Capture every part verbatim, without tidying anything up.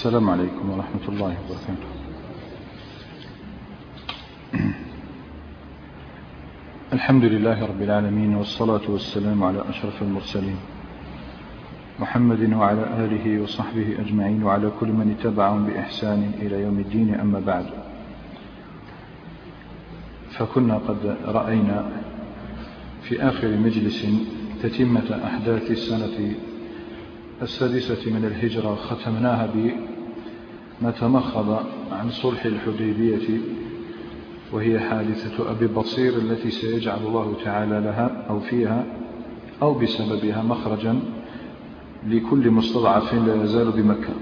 السلام عليكم ورحمة الله وبركاته. الحمد لله رب العالمين، والصلاة والسلام على أشرف المرسلين محمد وعلى آله وصحبه أجمعين، وعلى كل من اتبعهم بإحسان إلى يوم الدين. أما بعد، فكنا قد رأينا في آخر مجلس تتمة أحداث السنة السادسة من الهجرة، ختمناها بما تمخض عن صلح الحديبية، وهي حادثة أبي بصير التي سيجعل الله تعالى لها أو فيها أو بسببها مخرجا لكل مستضعف لا يزال بمكة.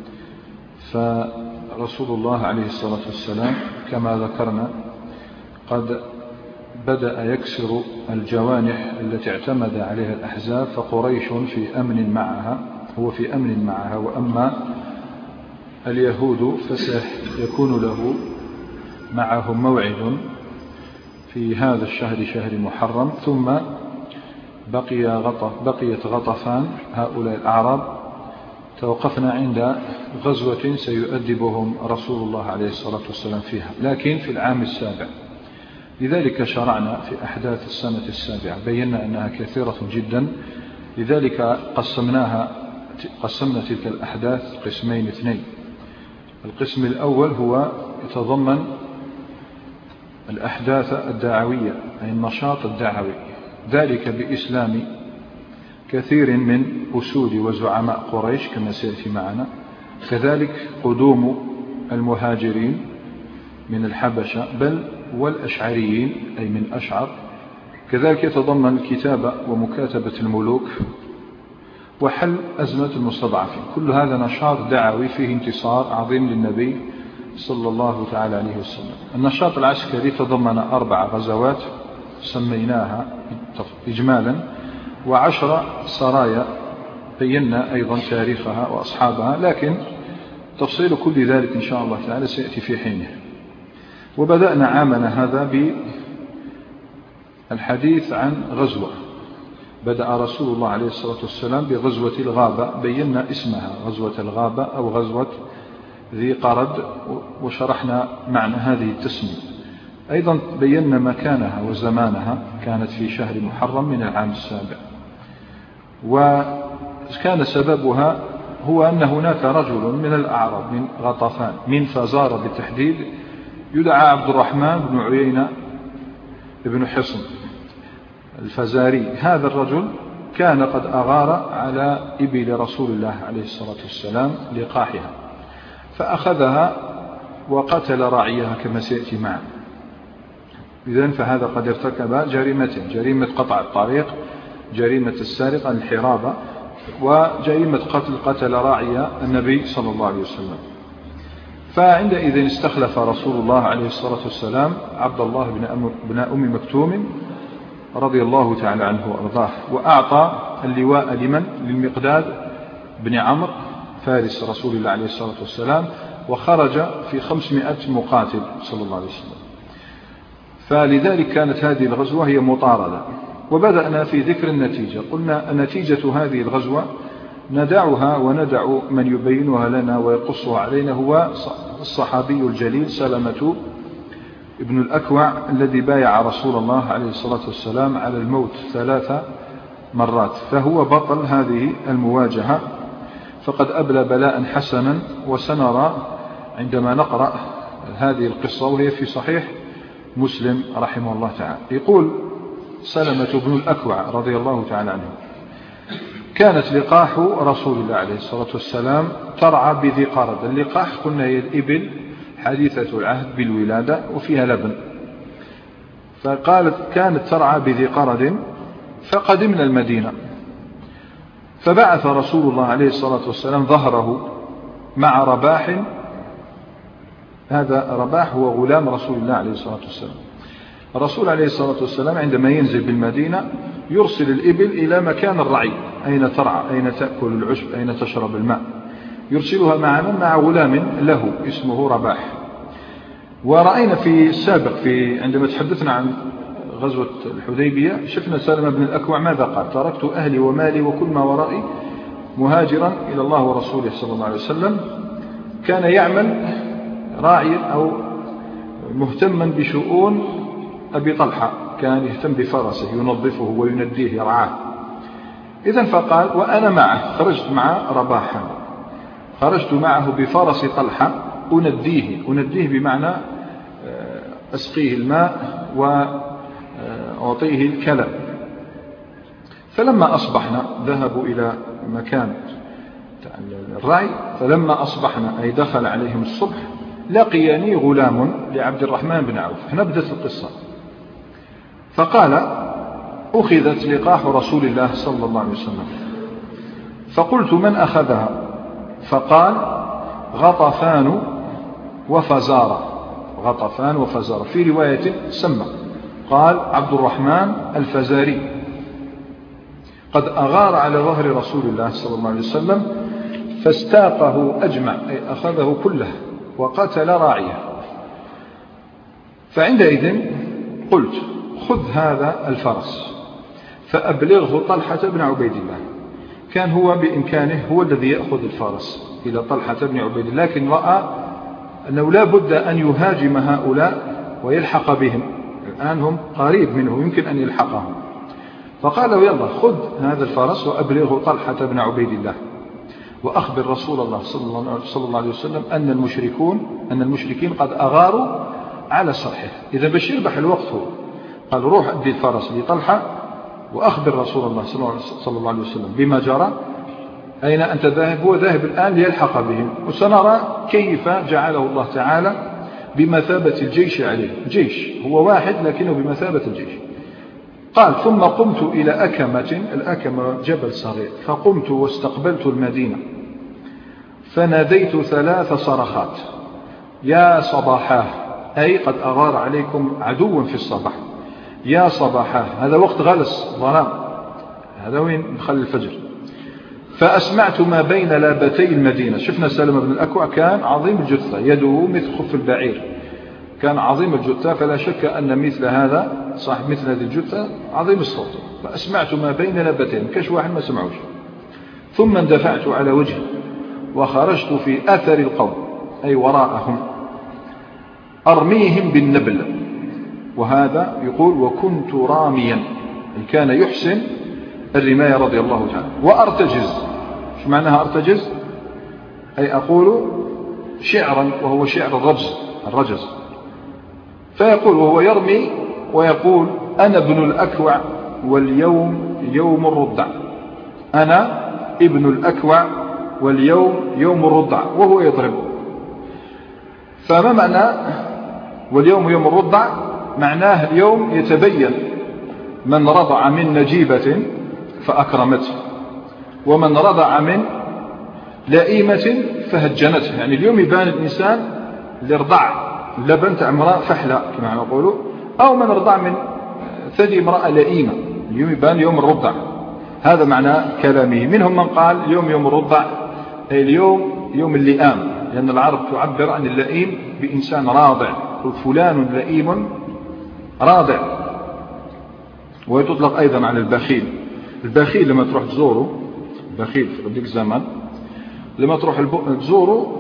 فرسول الله عليه الصلاة والسلام كما ذكرنا قد بدأ يكسر الجوانح التي اعتمد عليها الأحزاب، فقريش في أمن معها هو في أمن معها، وأما اليهود فسيكون له معهم موعد في هذا الشهر، شهر محرم. ثم بقي غطف بقيت غطفان هؤلاء الأعراب. توقفنا عند غزوة سيؤدبهم رسول الله عليه الصلاة والسلام فيها، لكن في العام السابع. لذلك شرعنا في أحداث السنة السابعة، بينا أنها كثيرة جدا، لذلك قسمناها قسمنا تلك الأحداث قسمين اثنين. القسم الأول هو يتضمن الأحداث الدعوية، أي النشاط الدعوي، ذلك بإسلام كثير من أسود وزعماء قريش كما سيأتي معنا، كذلك قدوم المهاجرين من الحبشة بل والأشعريين أي من أشعر، كذلك يتضمن الكتابة ومكاتبة الملوك وحل أزمة المستضعفين. كل هذا نشاط دعوي فيه انتصار عظيم للنبي صلى الله تعالى عليه وسلم. النشاط العسكري تضمن أربع غزوات سميناها إجمالا، وعشر سرايا بينا أيضا تاريخها وأصحابها، لكن تفصيل كل ذلك إن شاء الله تعالى سيأتي في حينه. وبدأنا عامنا هذا بالحديث عن غزوة بدأ رسول الله عليه الصلاة والسلام بغزوة الغابة، بينا اسمها غزوة الغابة أو غزوة ذي قرد، وشرحنا معنى هذه التسمية. أيضا بينا مكانها وزمانها، كانت في شهر محرم من العام السابع، وكان سببها هو أن هناك رجل من الأعراب من غطفان من فزارة بالتحديد يدعى عبد الرحمن بن عيينة بن حصن الفزاري. هذا الرجل كان قد أغار على إبل رسول الله عليه الصلاة والسلام لقاحها، فأخذها وقتل راعيها كما سيأتي معنا. إذن فهذا قد ارتكب جريمتين: جريمة قطع الطريق، جريمة السرقة الحرابة، وجريمة قتل قتل راعي النبي صلى الله عليه وسلم. فعندئذ استخلف رسول الله عليه الصلاة والسلام عبد الله بن أم مكتوم رضي الله تعالى عنه وأرضاه، وأعطى اللواء لمن؟ للمقداد بن عمرو فارس رسول الله عليه الصلاة والسلام، وخرج في خمسمائة مقاتل صلى الله عليه وسلم. فلذلك كانت هذه الغزوة هي مطاردة. وبدأنا في ذكر النتيجة، قلنا نتيجة هذه الغزوة ندعها وندع من يبينها لنا ويقصها علينا، هو الصحابي الجليل سلمة ابن الأكوع الذي بايع رسول الله عليه الصلاة والسلام على الموت ثلاث مرات، فهو بطل هذه المواجهة، فقد أبلى بلاء حسنا. وسنرى عندما نقرأ هذه القصة وهي في صحيح مسلم رحمه الله تعالى. يقول سلمة بن الأكوع رضي الله تعالى عنه: كانت لقاح رسول الله عليه الصلاة والسلام ترعى بذي قرد. اللقاح قلنا هي الإبل حديثة العهد بالولادة وفيها لبن، فقالت كانت ترعى بذي قرد. فقدمنا المدينة، فبعث رسول الله عليه الصلاة والسلام ظهره مع رباح. هذا رباح هو غلام رسول الله عليه الصلاة والسلام. الرسول عليه الصلاة والسلام عندما ينزل بالمدينة يرسل الإبل إلى مكان الرعي، أين ترعى، أين تأكل العشب، أين تشرب الماء، يرسلها معنا مع غلام له اسمه رباح. ورأينا في السابق في عندما تحدثنا عن غزوة الحديبية شفنا سلمة بن الأكوع ماذا قال: تركت أهلي ومالي وكل ما ورائي مهاجرا إلى الله ورسوله صلى الله عليه وسلم، كان يعمل راعيا أو مهتما بشؤون أبي طلحة، كان يهتم بفرسه ينظفه وينديه يرعاه. إذن فقال وأنا معه، خرجت مع رباحا، خرجت معه بفرس طلحة أنديه، أنديه بمعنى أسقيه الماء وأعطيه الكلى. فلما أصبحنا ذهبوا إلى مكان الرعي، فلما أصبحنا أي دخل عليهم الصبح لقيني غلام لعبد الرحمن بن عوف. هنا بدأت القصة. فقال أخذت لقاح رسول الله صلى الله عليه وسلم. فقلت من أخذها؟ فقال غطفان وفزارة. غطفان وفزارة، في رواية سمى قال عبد الرحمن الفزاري قد أغار على ظهر رسول الله صلى الله عليه وسلم فاستاقه أجمع، أي أخذه كله وقتل راعيه. فعندئذ قلت خذ هذا الفرس فأبلغه طلحة بن عبيد الله. كان هو بإمكانه هو الذي يأخذ الفرس إلى طلحة بن عبيد الله، لكن رأى أنه لا بد أن يهاجم هؤلاء ويلحق بهم، الآن هم قريب منه يمكن أن يلحقهم. فقال له يلا خذ هذا الفرس وأبلغه طلحة بن عبيد الله وأخبر رسول الله صلى الله عليه وسلم أن المشركون أن المشركين قد أغاروا على صرحه. إذا باش يربح الوقت هو قال روح أدي الفرس لطلحة وأخبر رسول الله صلى الله عليه وسلم بما جرى، أين أنت ذاهب؟ هو ذاهب الآن ليلحق بهم، وسنرى كيف جعله الله تعالى بمثابة الجيش عليه. جيش هو واحد لكنه بمثابة الجيش. قال ثم قمت إلى أكمة، الأكمة جبل صغير، فقمت واستقبلت المدينة فناديت ثلاث صرخات يا صباحاه، أي قد أغار عليكم عدو في الصباح، يا صباحاه. هذا وقت غلس ظلام، هذا وين دخل الفجر. فأسمعت ما بين لابتي المدينة. شفنا سلمة بن الأكوع كان عظيم الجثة، يده مثل خف البعير، كان عظيم الجثة، فلا شك أن مثل هذا صاحب مثل هذه الجثة عظيم الصوت. فأسمعت ما بين لابتين، كش واحد ما سمعوش. ثم اندفعت على وجهي وخرجت في أثر القوم، أي وراءهم، أرميهم بالنبل. وهذا يقول وكنت راميا، كان يحسن الرماية رضي الله تعالى. وأرتجز، شو معناها أرتجز؟ أي أقول شعرا، وهو شعر الرجز الرجز. فيقول وهو يرمي ويقول أنا ابن الأكوع واليوم يوم الرضع، أنا ابن الأكوع واليوم يوم الرضع، وهو يضرب. فما معنى واليوم يوم الرضع؟ معناه اليوم يتبين من رضع من نجيبة فأكرمته، ومن رضع من لئيمة فهجنته. يعني اليوم يبان الإنسان اللي رضع لبن تاع امرأة فحلة كما نقولوا، أو من رضع من ثدي امرأة لئيمة، اليوم يبان يوم الرضع. هذا معنى كلامه. منهم من قال يوم يوم الرضع أي اليوم يوم اللئام، لأن العرب تعبر عن اللئيم بإنسان راضع، فلان لئيم راضع. وتطلق أيضا على البخيل. البخيل لما تروح تزوره، البخيل في ذيك الزمان لما تروح تزوره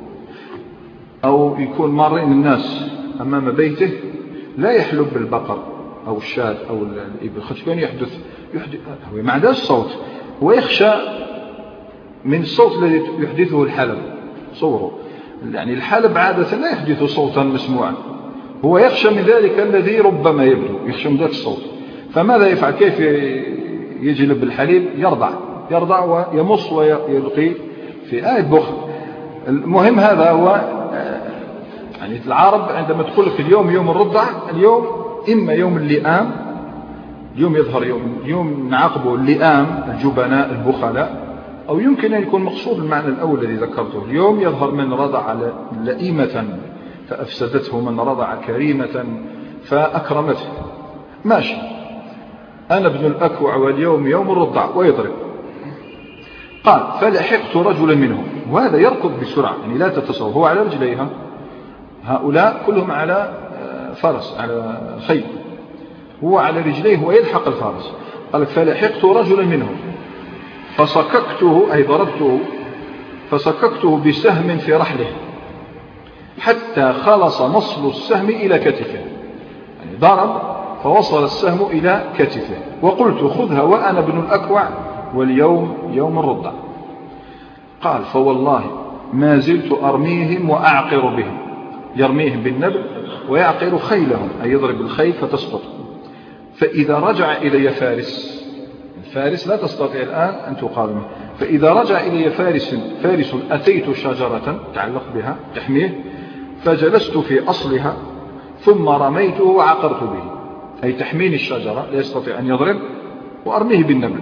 أو يكون مارين الناس أمام بيته لا يحلب بالبقر أو الشاة أو الإبل، خاطر كان يحدث يحدث هو ما عندهاش صوت، هو يخشى من الصوت الذي يحدثه الحلب. صوروا يعني الحلب عادة لا يحدث صوتا مسموعا، هو يخشى من ذلك الذي ربما يبدو، يخشى من ذلك الصوت. فماذا يفعل؟ كيف يجلب الحليب؟ يرضع يرضع ويمص ويلقي في آية بخل. المهم هذا هو يعني العرب عندما تقول لك اليوم يوم الرضع، اليوم إما يوم اللئام، اليوم يظهر يوم يوم نعاقبه اللئام الجبناء البخلاء، أو يمكن أن يكون مقصود المعنى الأول الذي ذكرته، اليوم يظهر من رضع لئيمة فأفسدته، من رضع كريمة فأكرمته. ماشي، أنا ابن الأكوع واليوم يوم الرضع، ويضرب. قال فلحقت رجلا منهم، وهذا يركض بسرعة، يعني لا تتصور، هو على رجليها، هؤلاء كلهم على فرس على خيل، هو على رجليه ويلحق الفارس. قال فلحقت رجلا منهم فصككته أي ضربته فسككته بسهم في رحله حتى خلص مصل السهم إلى كتفه، يعني ضرب فوصل السهم إلى كتفه، وقلت خذها وأنا ابن الأكوع واليوم يوم الرضع. قال فوالله ما زلت أرميهم وأعقر بهم، يرميهم بالنبل ويعقر خيلهم، أي يضرب الخيل فتسقط. فإذا رجع إلي فارس، الفارس لا تستطيع الآن أن تقاومه، فإذا رجع إلي فارس فارس أتيت شجرة تعلق بها تحميه فجلست في أصلها ثم رميته وعقرت به، أي تحميني الشجرة لا يستطيع أن يضرب، وأرميه بالنبل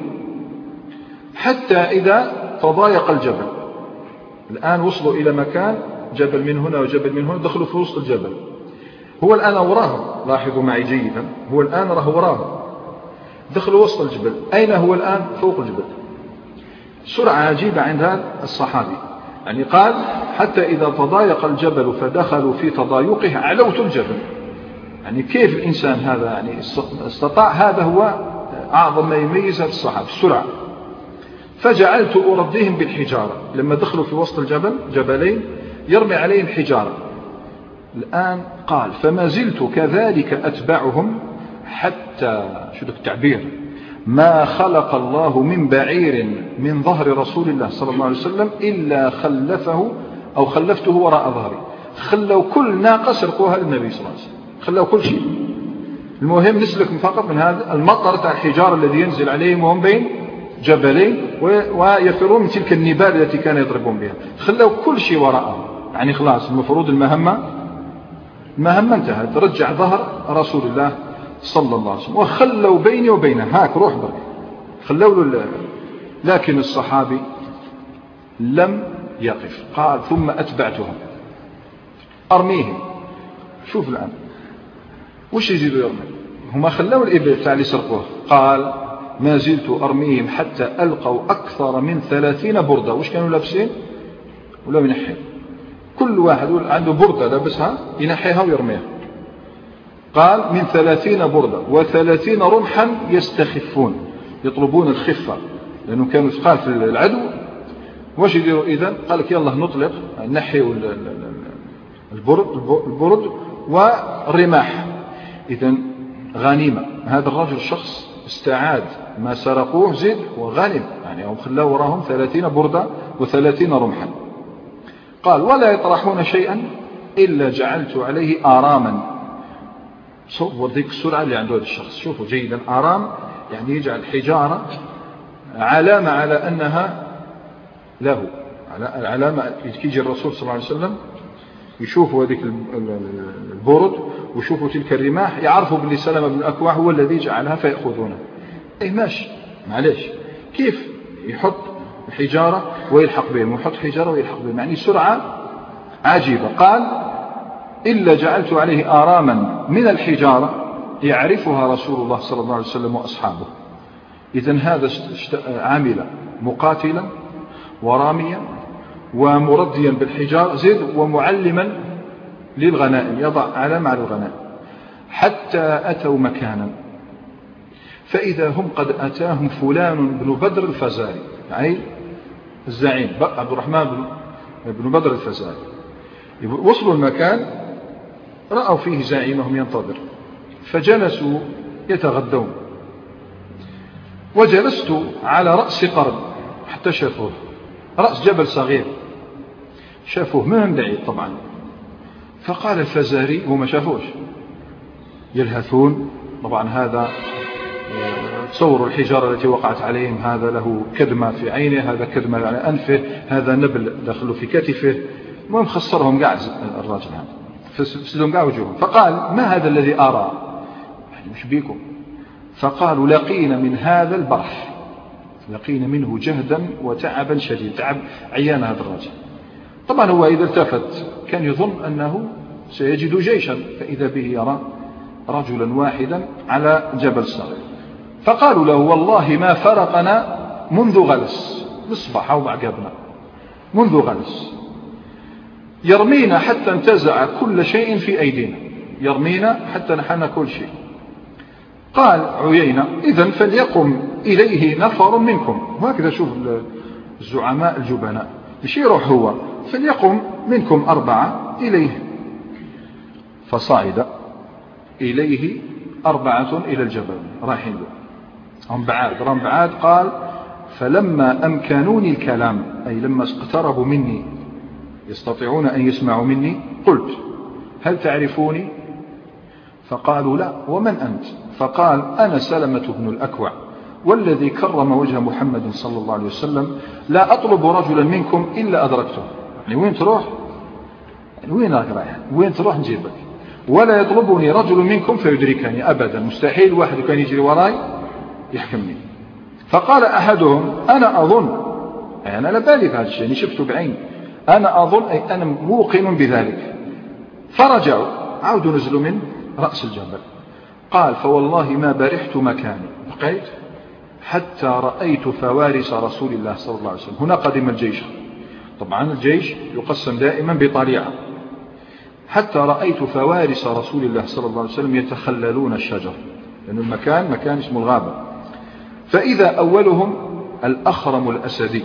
حتى إذا تضايق الجبل. الآن وصلوا إلى مكان جبل من هنا وجبل من هنا، دخلوا في وسط الجبل. هو الآن وراهم، لاحظوا معي جيدا، هو الآن راه وراهم، دخلوا وسط الجبل. أين هو الآن؟ فوق الجبل. سرعة عجيبة عند هذا الصحابي، يعني قال حتى إذا تضايق الجبل فدخلوا في تضايقه علوت الجبل. يعني كيف الإنسان هذا يعني استطاع؟ هذا هو أعظم ما يميز الصحابة، السرعة. فجعلت أرضيهم بالحجارة، لما دخلوا في وسط الجبل جبلين يرمي عليهم حجارة. الآن قال فما زلت كذلك أتبعهم حتى، شو ذاك التعبير، ما خلق الله من بعير من ظهر رسول الله صلى الله عليه وسلم إلا خلفه أو خلفته وراء ظهري. خلوا كل ناقة سرقوها للنبي صلى الله عليه وسلم، خلوا كل شيء. المهم نسلك فقط من هذا المطر تاع الحجارة الذي ينزل عليهم وهم بين جبلين ويفرون من تلك النبال التي كان يضربون بها. خلوا كل شيء وراءهم، يعني خلاص المفروض المهمة المهمة انتهت، رجع ظهر رسول الله صلى الله عليه وسلم، وخلوا بيني وبينه هاك روح برك، خلوا له. لكن الصحابي لم يقف، قال ثم أتبعتهم أرميهم. شوف الآن وش يزيدوا يرمي؟ هما خلوا الإبل تاع اللي سرقوه. قال ما زلت أرميهم حتى ألقوا أكثر من ثلاثين بردة. وش كانوا لابسين؟ ولا ينحي كل واحد عنده بردة لابسها ينحيها ويرميها. قال من ثلاثين بردة وثلاثين رمحا يستخفون، يطلبون الخفة لأنه كانوا ثقال في العدو. واش يديروا إذن؟ قال لك يلا نطلق نحيوا البرد, البرد والرماح. إذن غنيمة. هذا الرجل شخص استعاد ما سرقوه زد وغنم، يعني هم خلاوا وراهم ثلاثين بردة وثلاثين رمحا. قال ولا يطرحون شيئا إلا جعلت عليه آراما. صور ذيك السرعة اللي عنده هذا الشخص. شوفوا جيدا، آرام يعني يجعل حجارة علامة على أنها له، علامة. يجي الرسول صلى الله عليه وسلم يشوفوا هذيك البرد ويشوفوا تلك الرماح، يعرفوا باللي سلمة بن الأكوع هو الذي جعلها فيأخذونها. أي ماشي معليش، كيف يحط الحجارة ويلحق بهم ويحط حجارة ويلحق بهم، يعني سرعة عجيبة. قال إلا جعلت عليه آراما من الحجارة يعرفها رسول الله صلى الله عليه وسلم وأصحابه. إذن هذا عامل مقاتلا وراميا ومرديا بالحجار زد ومعلما للغنائم، يضع علامة على الغنائم. حتى أتوا مكانا فإذا هم قد أتاهم فلان بن بدر الفزاري، يعني الزعيم عبد الرحمن بن بدر الفزاري. وصلوا المكان رأوا فيه زعيمهم ينتظر، فجلسوا يتغدون، وجلست على رأس قرن حتى شافوه، رأس جبل صغير شافوه من بعيد طبعا. فقال الفزاري، وما شافوش، يلهثون طبعا. هذا تصوروا الحجارة التي وقعت عليهم، هذا له كدمة في عينه، هذا كدمة على أنفه، هذا نبل دخلوا في كتفه. المهم خسرهم قاع الراجل هذا، فسدهم قاع وجوههم. فقال ما هذا الذي أرى؟ يعني مش بيكم؟ فقالوا لقينا من هذا البرح، لقينا منه جهدا وتعبا شديد، تعب عيان هذا الرجل. طبعا هو إذا التفت كان يظن أنه سيجد جيشا، فإذا به يرى رجلا واحدا على جبل صغير. فقالوا له والله ما فرقنا منذ غلس، نصبح أو بعقبنا منذ غلس، يرمينا حتى انتزع كل شيء في أيدينا، يرمينا حتى نحن كل شيء. قال عيينة إذن فليقم إليه نفر منكم. وهكذا شوف الزعماء الجبناء، مش يروح هو، فليقم منكم أربعة إليه. فصعد إليه أربعة إلى الجبل رايحين له، هم بعاد هم بعاد. قال فلما أمكنوني الكلام، أي لما اقتربوا مني يستطيعون أن يسمعوا مني، قلت هل تعرفوني؟ فقالوا لا، ومن أنت؟ فقال أنا سلمة بن الأكوع والذي كرم وجه محمد صلى الله عليه وسلم، لا أطلب رجلا منكم إلا أدركته. يعني وين تروح؟ يعني وين رايح؟ وين تروح نجيبك؟ ولا يطلبني رجل منكم فيدركني أبدا، مستحيل واحد كان يجري وراي يحكمني. فقال أحدهم أنا أظن، يعني أنا لا بالي بهذا الشيء، يعني شفته بعين، أنا أظن أي أنا موقن بذلك. فرجعوا، عودوا نزلوا من رأس الجبل. قال فوالله ما برحت مكاني، بقيت حتى رأيت فوارس رسول الله صلى الله عليه وسلم. هنا قدم الجيش، طبعا الجيش يقسم دائما بطليعة. حتى رأيت فوارس رسول الله صلى الله عليه وسلم يتخللون الشجر، لأن المكان مكان اسمه الغابة. فإذا أولهم الأخرم الأسدي،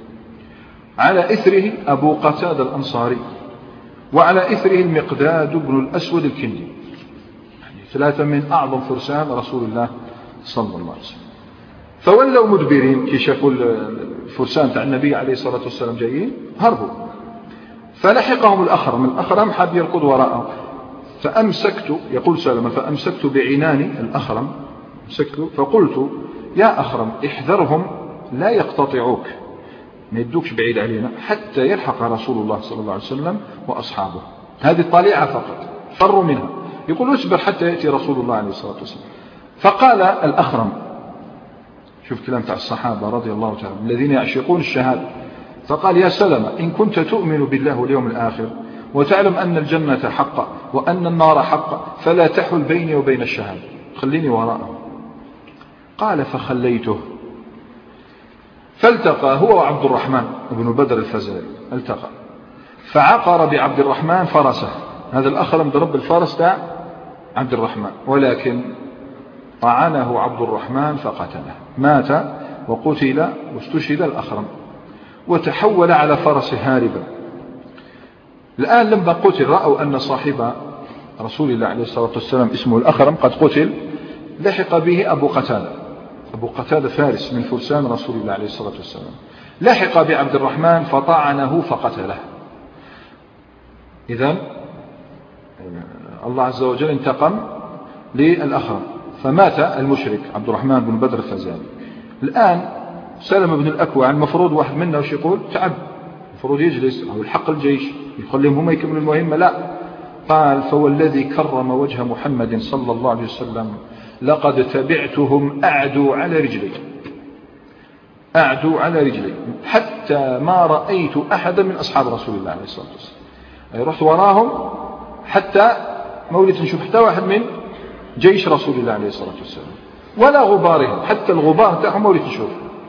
على إثره أبو قتادة الأنصاري، وعلى إثره المقداد بن الأسود الكندي، يعني ثلاثة من أعظم فرسان رسول الله صلى الله عليه وسلم. فولوا مدبرين، كي شافوا الفرسان تاع النبي عليه الصلاة والسلام جايين هربوا. فلحقهم الأخرم، الأخرم حاب يركض وراءه، فأمسكت، يقول سلمة، فأمسكت بعناني الأخرم، مسكت فقلت يا أخرم احذرهم لا يقتطعوك، ما يدوكش بعيد علينا حتى يلحق رسول الله صلى الله عليه وسلم وأصحابه. هذه الطليعة فقط، فروا منها. يقول اصبر حتى يأتي رسول الله عليه الصلاة والسلام. فقال الأخرم، شوف كلام تاع الصحابة رضي الله تعالى الذين يعشقون الشهادة، فقال يا سلمة إن كنت تؤمن بالله واليوم الآخر وتعلم أن الجنة حق وأن النار حق فلا تحل بيني وبين الشهادة، خليني وراءه. قال فخليته، فالتقى هو وعبد الرحمن بن بدر الفزاري، التقى فعقر بعبد الرحمن فرسه. هذا الأخرم ضرب الفرس تاع عبد الرحمن، ولكن طعنه عبد الرحمن فقتله، مات وقتل واستشهد الأخرم، وتحول على فرسه هاربا. الآن لما قتل رأوا أن صاحب رسول الله عليه الصلاة والسلام اسمه الأخرم قد قتل، لحق به أبو قتادة، أبو قتادة فارس من فرسان رسول الله عليه الصلاة والسلام، لحق بعبد الرحمن فطعنه فقتله. إذن الله عز وجل انتقم للأخرم، فمات المشرك عبد الرحمن بن بدر الفزاري. الآن سلمة بن الأكوع المفروض واحد منا وش يقول؟ تعب، المفروض يجلس أو يلحق الجيش يخليهم هم يكملوا المهمة، لا. قال فوالذي كرم وجه محمد صلى الله عليه وسلم لقد تبعتهم أعدوا على رجلي، أعدوا على رجلي حتى ما رأيت أحدا من أصحاب رسول الله عليه الصلاة والسلام. أي رحت وراهم حتى ما وليت نشوف حتى واحد من جيش رسول الله عليه الصلاة والسلام، ولا غبارهم، حتى الغبار تاعهم ما وليت نشوف.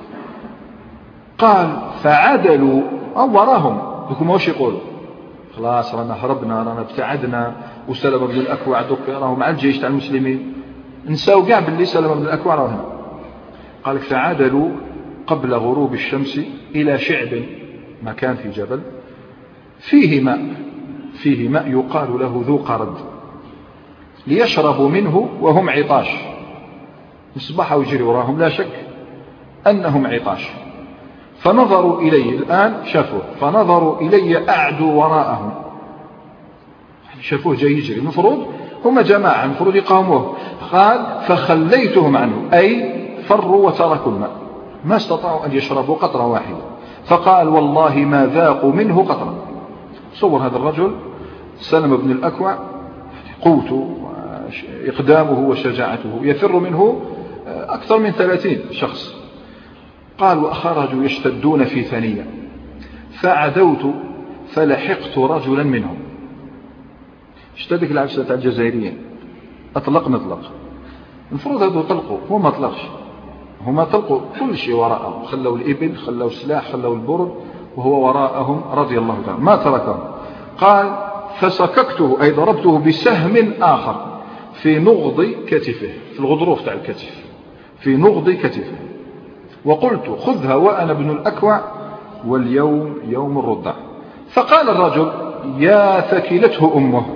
قال فعدلوا أو وراهم، لكم واش يقولوا؟ خلاص رانا هربنا، رانا ابتعدنا، وسلمة بن الأكوع دوك راهو مع الجيش تاع المسلمين، نساو كاع باللي سلمة بن الأكوع راهو هنا. قال فعدلوا قبل غروب الشمس إلى شعب، مكان في جبل فيه ماء، فيه ماء يقال له ذو قرد، ليشربوا منه وهم عطاش. مصباحوا يجري وراهم، لا شك أنهم عطاش. فنظروا إلي، الآن شافوه، فنظروا إلي أعدوا وراءهم، شافوه جاي يجري، المفروض هم جماعة المفروض يقاوموه. قال فخليتهم عنه، أي فروا وتركوا الماء، ما استطاعوا أن يشربوا قطرة واحدة. فقال والله ما ذاقوا منه قطرة. صور هذا الرجل سلمة بن الأكوع، قوته وإقدامه وشجاعته، يفر منه أكثر من ثلاثين شخص. قال وأخرجوا يشتدون في ثنية، فعدوت فلحقت رجلا منهم. اشتدك العبسة تاع الجزائريين، أطلق نطلق، المفروض هذا طلقوا، هو ما طلقش، هما طلقوا كل شيء وراءهم، خلوا الإبل، خلوا السلاح، خلوا البرد، وهو وراءهم رضي الله تعالى ما تركهم. قال فسككته، أي ضربته بسهم آخر في نغض كتفه، في الغضروف تاع الكتف، في نغض كتفه، وقلت خذها وأنا ابن الأكوع واليوم يوم الرضع. فقال الرجل يا ثكلته أمه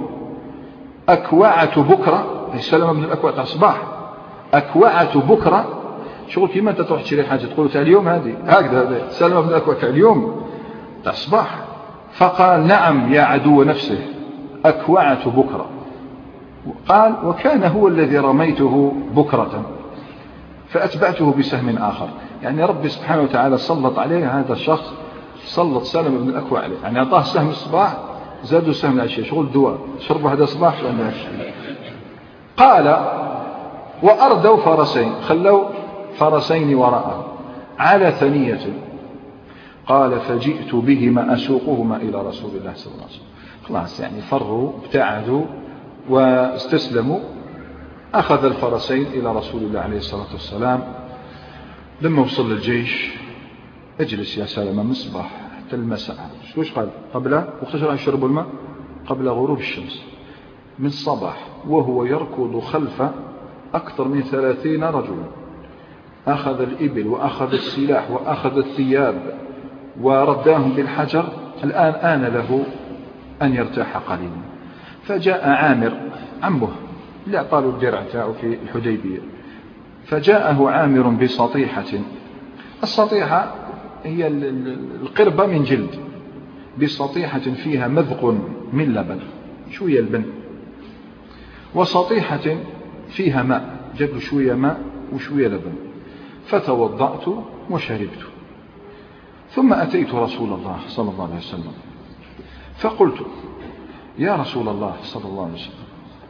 أكوعة بكرة، سلمة بن الأكوع تاع الصباح، أكوعة بكرة، شغل كيما أنت تروح تشري حاجة تقول تاع اليوم هذه هكذا، سلمة بن الأكوع تاع اليوم تاع الصباح. فقال نعم يا عدو نفسه أكوعة بكرة. قال وكان هو الذي رميته بكرة فأتبعته بسهم آخر. يعني ربي سبحانه وتعالى سلط عليه هذا الشخص، سلط سلمة بن الأكوع عليه، يعني أعطاه سهم الصباح زادوا سهم العشية، شغل دواء شربوا هذا الصباح لأنه قال وأردوا فرسين، خلوا فرسين وراءه على ثنية. قال فجئت بهما أسوقهما إلى رسول الله صلى الله عليه وسلم. خلاص يعني فروا ابتعدوا واستسلموا. أخذ الفرسين إلى رسول الله عليه الصلاة والسلام. لما وصل للجيش اجلس يا سلمة من الصباح حتى المساء. شوش قال قبل وقت راح يشربوا الماء؟ قبل غروب الشمس من الصباح، وهو يركض خلف أكثر من ثلاثين رجلا. أخذ الإبل وأخذ السلاح وأخذ الثياب ورداهم بالحجر. الآن آن له أن يرتاح قليلا. فجاء عامر عمه اللي أعطاه الدرع تاعه في الحديبية، فجاءه عامر بسطيحة. السطيحة هي القربة من جلد، بسطيحة فيها مذق من لبن، شوية البن، وسطيحة فيها ماء، جاب شوية ماء وشوية لبن. فتوضأت وشربت، ثم أتيت رسول الله صلى الله عليه وسلم فقلت يا رسول الله صلى الله عليه وسلم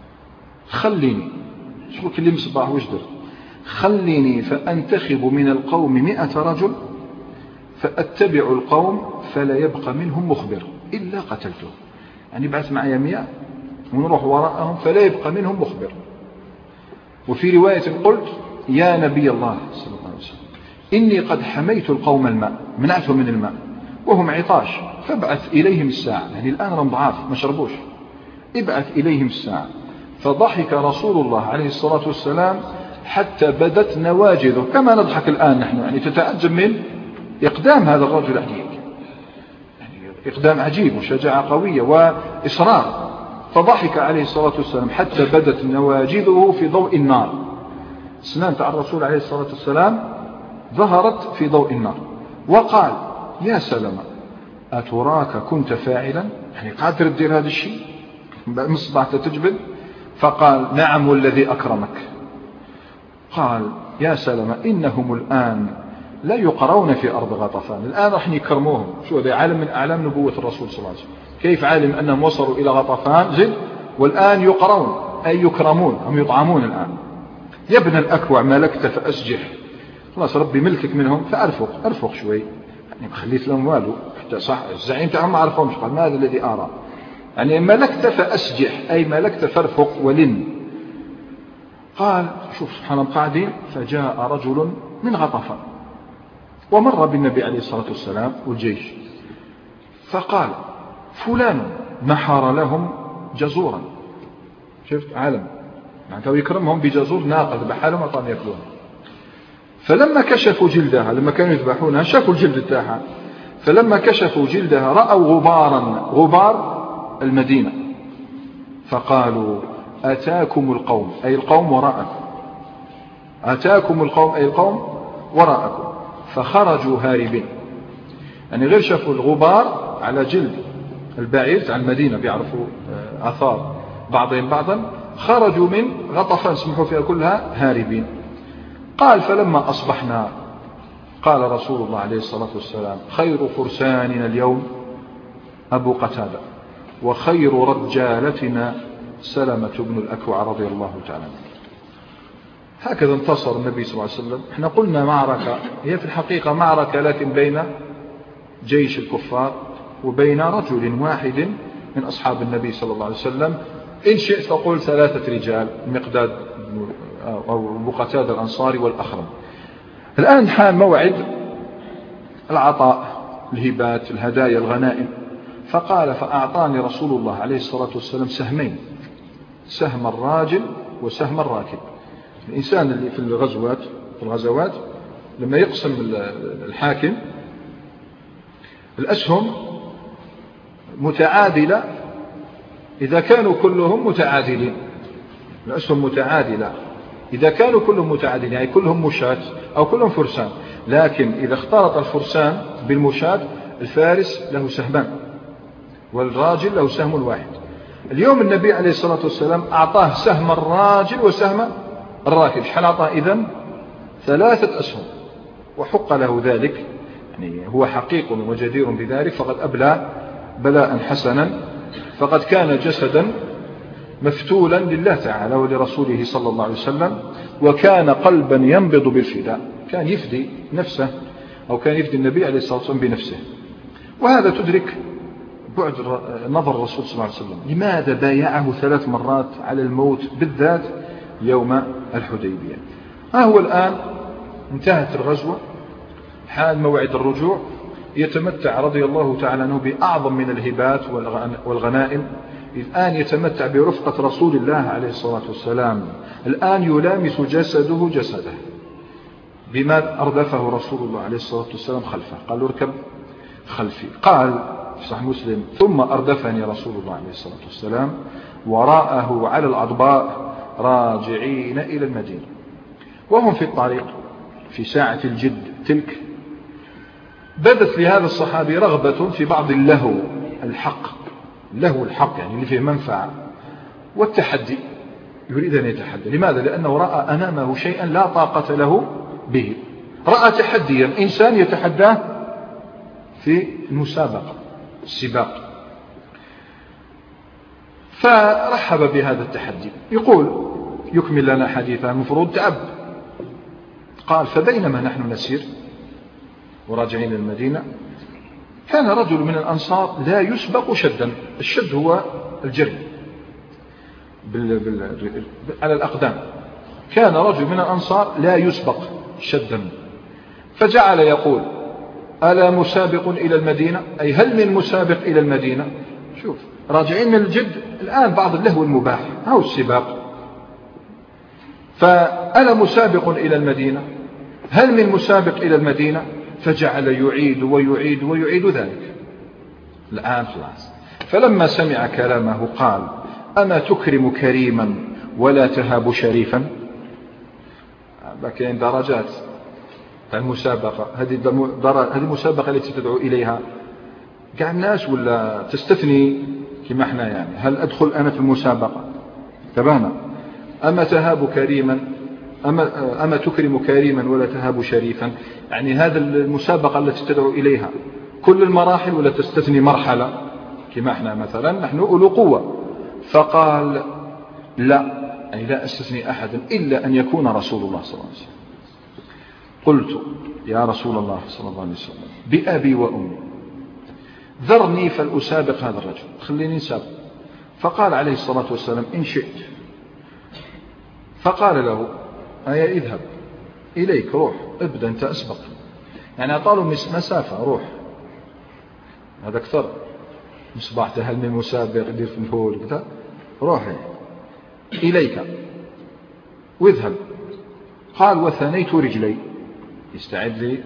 خليني، شو كلمة صباح وجدر، خليني فأنتخب من القوم مئة رجل فأتبع القوم فلا يبقى منهم مخبر إلا قتلته. يعني بعث معي مئة ونروح وراءهم فلا يبقى منهم مخبر. وفي رواية قلت يا نبي الله صلى الله عليه وسلم إني قد حميت القوم الماء، منعتهم من الماء وهم عطاش، فابعث إليهم الساعة. يعني الآن هم ضعاف ما شربوش، ابعث إليهم الساعة. فضحك رسول الله عليه الصلاة والسلام حتى بدت نواجذه كما نضحك الآن نحن. يعني تتعجب من إقدام هذا الرجل، يعني إقدام عجيب وشجاعة قوية وإصرار. فضحك عليه الصلاة والسلام حتى بدت نواجذه في ضوء النار. سنان تاع الرسول عليه الصلاة والسلام ظهرت في ضوء النار. وقال يا سلمة أتراك كنت فاعلا، يعني قادر تدير هذا الشيء مصباح تجبد؟ فقال نعم والذي أكرمك. قال يا سلمة إنهم الآن لا يقرون في أرض غطفان، الآن راح يكرموهم. شو هذا عالم من أعلام نبوة الرسول صلى الله عليه وسلم، كيف عالم أنهم وصلوا إلى غطفان زد والآن يقرون أي يكرمون، هم يطعمون الآن. يا ابن الأكوع ملكت فأسجح، خلاص ربي ملكك منهم فأرفق أرفق شوي، يعني خليت لهم والو حتى صح الزعيم تاعهم ما عرفهمش. قال ما هذا الذي أرى، يعني ملكت فأسجح أي ملكت فارفق ولن. قال شوف سبحان الله قاعدين. فجاء رجل من غطفان ومر بالنبي عليه الصلاة والسلام والجيش، فقال فلان نحر لهم جزورا. شفت عالم معناته يكرمهم بجزور ناقة بحالهم أعطاهم يأكلون. فلما كشفوا جلدها، لما كانوا يذبحونها شافوا الجلد تاعها، فلما كشفوا جلدها رأوا غبارا، غبار المدينة، فقالوا أتاكم القوم أي القوم وراءكم، أتاكم القوم أي القوم وراءكم. فخرجوا هاربين، يعني غير شافوا الغبار على جلد البعير تاع المدينة بيعرفوا آثار بعضهم بعضا، خرجوا من غطفان سمحوا فيها كلها هاربين. قال فلما أصبحنا قال رسول الله عليه الصلاة والسلام خير فرساننا اليوم أبو قتادة وخير رجالتنا سلمة بن الأكوع رضي الله تعالى عنه. هكذا انتصر النبي صلى الله عليه وسلم. احنا قلنا معركة، هي في الحقيقة معركة لكن بين جيش الكفار وبين رجل واحد من أصحاب النبي صلى الله عليه وسلم. إن شئت فقل ثلاثة رجال، مقداد أو أبو قتادة الأنصاري والأخرم. الآن حان موعد العطاء، الهبات، الهدايا، الغنائم. فقال فأعطاني رسول الله عليه الصلاة والسلام سهمين، سهم الراجل وسهم الراكب. الإنسان اللي في الغزوات في الغزوات لما يقسم الحاكم الأسهم متعادلة إذا كانوا كلهم متعادلين، الأسهم متعادلة إذا كانوا كلهم متعادلين، يعني كلهم مشاة أو كلهم فرسان. لكن إذا اختلط الفرسان بالمشاة الفارس له سهمان والراجل له سهم واحد. اليوم النبي عليه الصلاة والسلام أعطاه سهم الراجل وسهم الراكب، شحال أعطاه إذن؟ ثلاثة أسهم، وحق له ذلك، يعني هو حقيق وجدير بذلك، فقد أبلى بلاء حسنا، فقد كان جسدا مفتولا لله تعالى ولرسوله صلى الله عليه وسلم، وكان قلبا ينبض بالفداء، كان يفدي نفسه أو كان يفدي النبي عليه الصلاة والسلام بنفسه. وهذا تدرك بعد نظر الرسول صلى الله عليه وسلم، لماذا بايعه ثلاث مرات على الموت بالذات يوم الحديبية. ها هو الآن انتهت الغزوة، حال موعد الرجوع، يتمتع رضي الله تعالى عنه بأعظم من الهبات والغنائم. الآن يتمتع برفقة رسول الله عليه الصلاة والسلام، الآن يلامس جسده جسده بما أردفه رسول الله عليه الصلاة والسلام خلفه، قال اركب خلفي. قال في صحيح مسلم: ثم أردفني رسول الله عليه الصلاة والسلام وراءه على الأضباء راجعين إلى المدينة. وهم في الطريق في ساعة الجد تلك بدت لهذا الصحابي رغبة في بعض اللهو الحق، له الحق يعني اللي فيه منفعة، والتحدي، يريد أن يتحدى. لماذا؟ لأنه رأى أمامه شيئا لا طاقة له به، رأى تحديا، إنسان يتحداه في المسابقة السباق، فرحب بهذا التحدي. يقول يكمل لنا حديثا المفروض تعب. قال: فبينما نحن نسير وراجعين المدينة كان رجل من الأنصار لا يسبق شدا. الشد هو الجري بال... بال... على الأقدام. كان رجل من الأنصار لا يسبق شدا، فجعل يقول: ألا مسابق إلى المدينة؟ أي هل من مسابق إلى المدينة؟ شوف، راجعين من الجد الآن بعض اللهو المباح، هو السباق. فألا مسابق إلى المدينة؟ هل من مسابق إلى المدينة؟ فجعل يعيد ويعيد ويعيد ذلك. الآن خلاص. فلما سمع كلامه قال: أما تكرم كريما ولا تهاب شريفا؟ كاين درجات المسابقة، هذه هذه المسابقة التي تدعو إليها كاع الناس، ولا تستثني كما احنا يعني هل أدخل أنا في المسابقة؟ تبانا. أما تهاب كريما أما, أما تكرم كريما ولا تهاب شريفا، يعني هذا المسابقة التي تدعو إليها كل المراحل ولا تستثني مرحلة كما احنا مثلا نحن أولو قوة؟ فقال: لا، أي لا أستثني أحدا إلا أن يكون رسول الله صلى الله عليه وسلم. قلت: يا رسول الله صلى الله عليه وسلم، بأبي وأمي ذرني فلأسابق هذا الرجل، خليني نسابق. فقال عليه الصلاة والسلام: إن شئت. فقال له: أي اذهب إليك، روح ابدأ أنت أسبق، يعني أطالوا مسافة، روح. هذا أكثر مصباح هل من مسابق يدير في الفول كذا، روح إليك واذهب. قال: وثنيت رجلي، يستعد لي،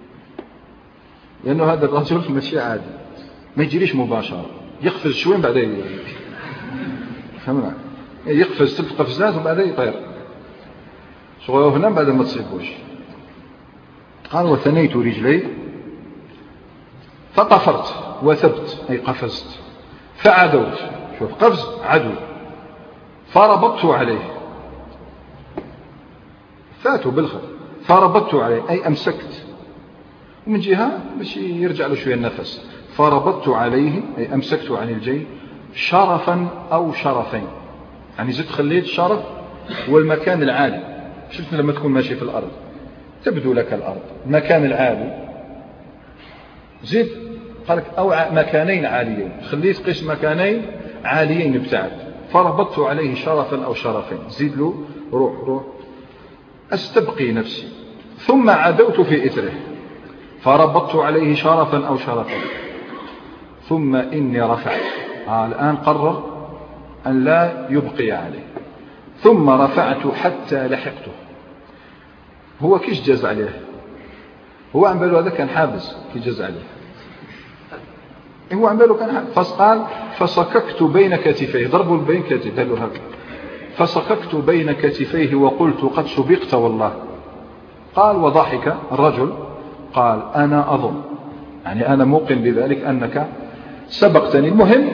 لأنه هذا الرجل ماشي عادي، ما يجريش مباشرة، يقفز شوي بعدين فهمنا، يقفز ثلاث قفزات وبعدين يطير شغله هنا بعد ما تصيبوش. قال: وثنيت رجلي فطفرت وثبت، أي قفزت، فعدوت، شوف قفز عدو، فربطت عليه، فاتوا بالخط، فربطت عليه أي أمسكت، ومن جهة باش يرجع له شوية النفس، فربطت عليه أي أمسكت عن الجي شرفا أو شرفين، يعني زدت خليت شرف والمكان العالي. شفت لما تكون ماشي في الأرض تبدو لك الأرض، المكان العالي زيد، قالك أو مكانين عاليين، خليت قيس مكانين عاليين بتاعك، فربطت عليه شرفا أو شرفين، زيد له روح روح أستبقي نفسي، ثم عدوت في إثره فربطت عليه شرفا أو شرفين، ثم إني رفعت. آه الآن قرر أن لا يبقي عليه، ثم رفعت حتى لحقته. هو كيش جاز عليه، هو عم باله هذا كان حابس كي جاز عليه، هو عمله كان فقال فصككت بين كتفيه، ضربوا بين كتفيه قالوا هكذا، فصككت بين كتفيه وقلت قد سبقت والله. قال وضحك الرجل قال أنا أظن، يعني أنا موقن بذلك أنك سبقتني. المهم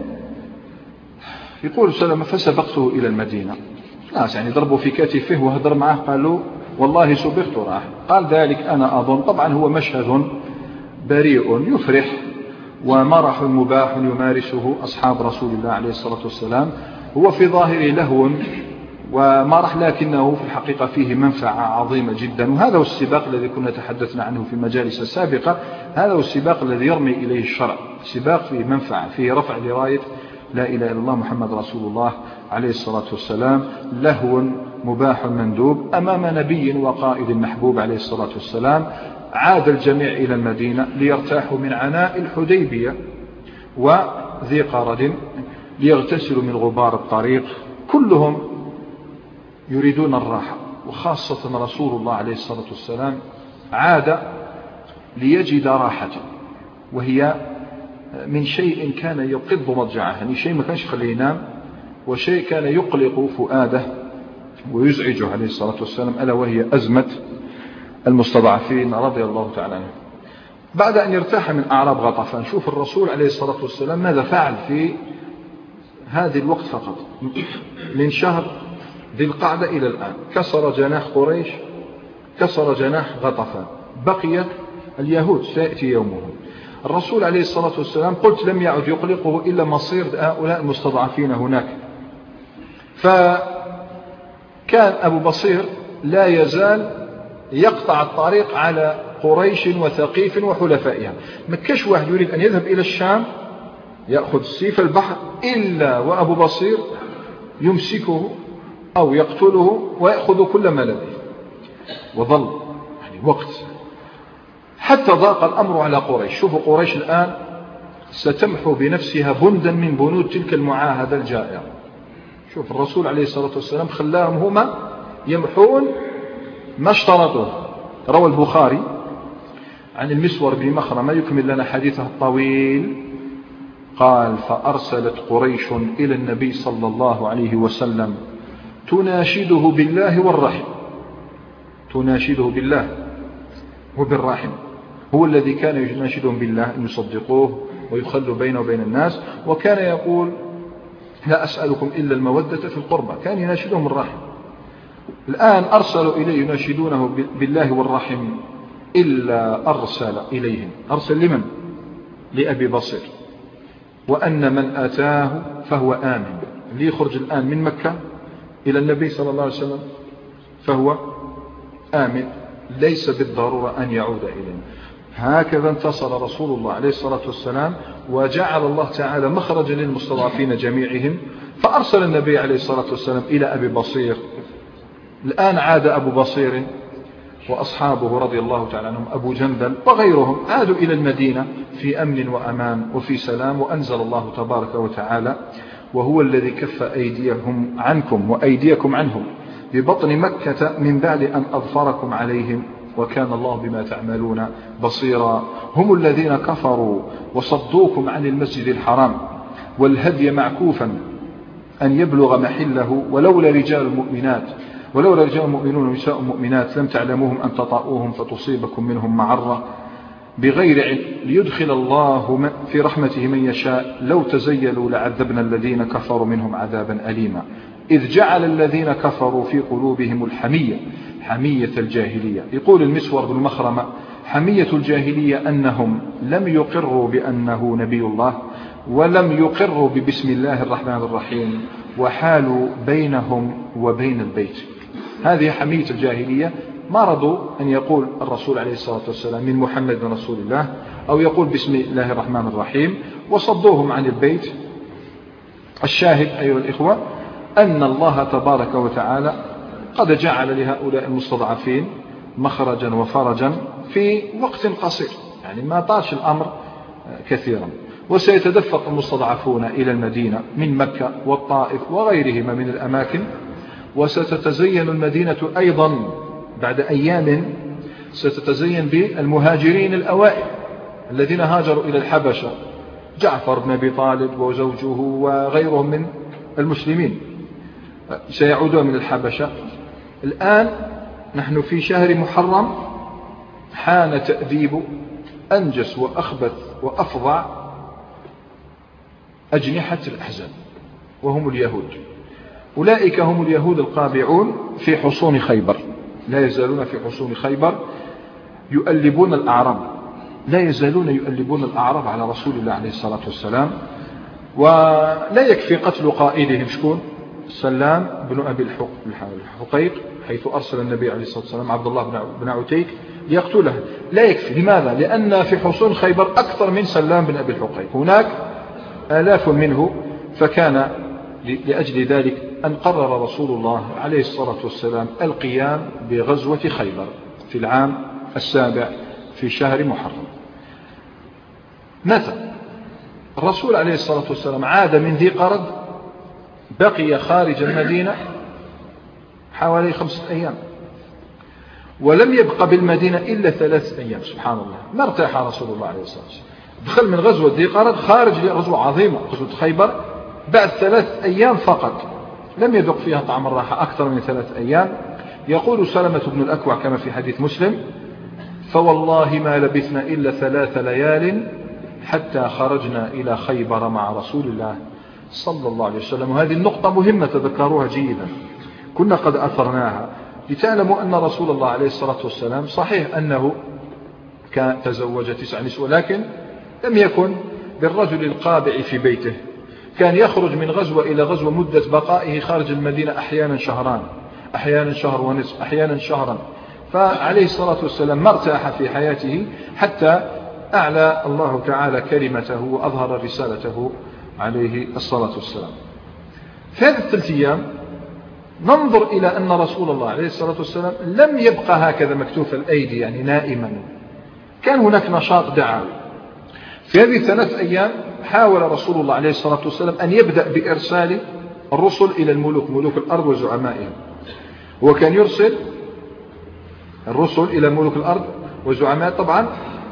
يقول سلم فسبقته إلى المدينة، ناس يعني ضربوا في كتفه وهدر معه قالوا والله سبقت راح. قال ذلك أنا أظن. طبعا هو مشهد بريء يفرح ومرح مباح يمارسه أصحاب رسول الله عليه الصلاة والسلام، هو في ظاهره لهو ومرح لكنه في الحقيقة فيه منفعة عظيمة جدا. وهذا هو السباق الذي كنا تحدثنا عنه في المجالس السابقة، هذا هو السباق الذي يرمي إليه الشرع، سباق فيه منفعة، فيه رفع لراية لا إله إلا الله محمد رسول الله عليه الصلاة والسلام، لهو مباح مندوب أمام نبي وقائد محبوب عليه الصلاة والسلام. عاد الجميع إلى المدينة ليرتاحوا من عناء الحديبية وذي قرد، ليغتسلوا من غبار الطريق، كلهم يريدون الراحة، وخاصة رسول الله عليه الصلاة والسلام عاد ليجد راحة، وهي من شيء كان يقض مضجعه، يعني شيء ما كانش يخليه ينام، وشيء كان يقلق فؤاده ويزعجه عليه الصلاة والسلام، ألا وهي أزمة المستضعفين رضي الله تعالى عنهم. بعد أن يرتاح من أعراب غطفان، شوف الرسول عليه الصلاة والسلام ماذا فعل في هذه الوقت فقط، من شهر ذي القعدة إلى الآن كسر جناح قريش، كسر جناح غطفان، بقي اليهود سيأتي يومهم. الرسول عليه الصلاة والسلام قلت لم يعد يقلقه إلا مصير هؤلاء المستضعفين هناك. فكان أبو بصير لا يزال يقطع الطريق على قريش وثقيف وحلفائها، ما كاش واحد يريد أن يذهب إلى الشام يأخذ سيف البحر إلا وأبو بصير يمسكه أو يقتله ويأخذ كل ما لديه. وظل يعني وقت حتى ضاق الأمر على قريش. شوفوا قريش الآن ستمحو بنفسها بندا من بنود تلك المعاهدة الجائرة. شوف الرسول عليه الصلاة والسلام خلاهم هما يمحون ما اشترطوه. روى البخاري عن المسور بن مخرمة يكمل لنا حديثه الطويل، قال فأرسلت قريش إلى النبي صلى الله عليه وسلم تناشده بالله والرحم، تناشده بالله وبالرحم، هو الذي كان يناشدهم بالله أن يصدقوه ويخلوا بينه وبين الناس، وكان يقول لا أسألكم إلا المودة في القربى، كان يناشدهم الرحم. الآن أرسلوا إليه يناشدونه بالله والرحم، إلا أرسل إليهم، أرسل لمن؟ لأبي بصير، وأن من أتاه فهو آمن. اللي يخرج الآن من مكة إلى النبي صلى الله عليه وسلم فهو آمن، ليس بالضرورة أن يعود إلينا. هكذا انتصر رسول الله عليه الصلاة والسلام، وجعل الله تعالى مخرجا للمستضعفين جميعهم، فأرسل النبي عليه الصلاة والسلام إلى أبي بصير. الآن عاد أبو بصير وأصحابه رضي الله تعالى عنهم، أبو جندل وغيرهم، عادوا إلى المدينة في أمن وأمان وفي سلام. وأنزل الله تبارك وتعالى وهو الذي كف أيديهم عنكم وأيديكم عنهم ببطن مكة من بعد أن أظفركم عليهم وكان الله بما تعملون بصيرا. هم الذين كفروا وصدوكم عن المسجد الحرام والهدي معكوفا أن يبلغ محله، ولولا رجال مؤمنات ولولا رجال مؤمنون ونساء مؤمنات لم تعلموهم أن تطأوهم فتصيبكم منهم معرة بغير علم ليدخل الله في رحمته من يشاء، لو تزيلوا لعذبنا الذين كفروا منهم عذابا أليما. إذ جعل الذين كفروا في قلوبهم الحمية، حمية الجاهلية. يقول المسور بن مخرمة حمية الجاهلية أنهم لم يقروا بأنه نبي الله ولم يقروا ببسم الله الرحمن الرحيم، وحالوا بينهم وبين البيت. هذه حمية الجاهلية، ما رضوا أن يقول الرسول عليه الصلاة والسلام من محمد رسول الله أو يقول بسم الله الرحمن الرحيم، وصدوهم عن البيت. الشاهد أيها الإخوة أن الله تبارك وتعالى قد جعل لهؤلاء المستضعفين مخرجا وفرجا في وقت قصير، يعني ما طالش الأمر كثيرا. وسيتدفق المستضعفون إلى المدينة من مكة والطائف وغيرهما من الأماكن، وستتزين المدينة أيضا بعد أيام ستتزين بالمهاجرين الأوائل الذين هاجروا إلى الحبشة جعفر بن أبي طالب وزوجه وغيرهم من المسلمين سيعودون من الحبشة. الآن نحن في شهر محرم، حان تأديب أنجس وأخبث وأفظع أجنحة الأحزاب، وهم اليهود. أولئك هم اليهود القابعون في حصون خيبر، لا يزالون في حصون خيبر يؤلبون الأعراب، لا يزالون يؤلبون الأعراب على رسول الله عليه الصلاة والسلام. ولا يكفي قتل قائدهم شكون؟ سلام بن أبي الحقيق، حيث أرسل النبي عليه الصلاة والسلام عبد الله بن عتيك ليقتله. لا يكفي. لماذا؟ لأن في حصون خيبر أكثر من سلام بن أبي الحقيق، هناك آلاف منه. فكان لأجل ذلك أن قرر رسول الله عليه الصلاة والسلام القيام بغزوة خيبر في العام السابع في شهر محرم. متى الرسول عليه الصلاة والسلام عاد من ذي قرد بقي خارج المدينة حوالي خمسة أيام، ولم يبقى بالمدينة إلا ثلاث أيام. سبحان الله، ما ارتاح رسول الله عليه الصلاة والسلام. دخل من غزوة ذي قرد خارج لغزوة عظيمة غزوة خيبر بعد ثلاث أيام فقط، لم يذق فيها طعم الراحة أكثر من ثلاث أيام. يقول سلمة بن الأكوع كما في حديث مسلم: فوالله ما لبثنا إلا ثلاث ليال حتى خرجنا إلى خيبر مع رسول الله صلى الله عليه وسلم. وهذه النقطة مهمة تذكروها جيدا، كنا قد أثرناها لتعلموا أن رسول الله عليه الصلاة والسلام صحيح أنه كان تزوج تسع نسوة، لكن لم يكن بالرجل القابع في بيته، كان يخرج من غزوة إلى غزوة، مدة بقائه خارج المدينة أحيانا شهران، أحيانا شهر ونصف، أحيانا شهرا. فعليه الصلاة والسلام ما ارتاح في حياته حتى أعلى الله تعالى كلمته وأظهر رسالته عليه الصلاة والسلام. في هذه الثلاث أيام ننظر إلى أن رسول الله عليه الصلاة والسلام لم يبقى هكذا مكتوف الأيدي يعني نائما، كان هناك نشاط دعوي. في هذه الثلاث أيام حاول رسول الله عليه الصلاة والسلام أن يبدأ بإرسال الرسل إلى الملوك، ملوك الأرض وزعمائهم. وكان يرسل الرسل إلى ملوك الأرض وزعماء طبعا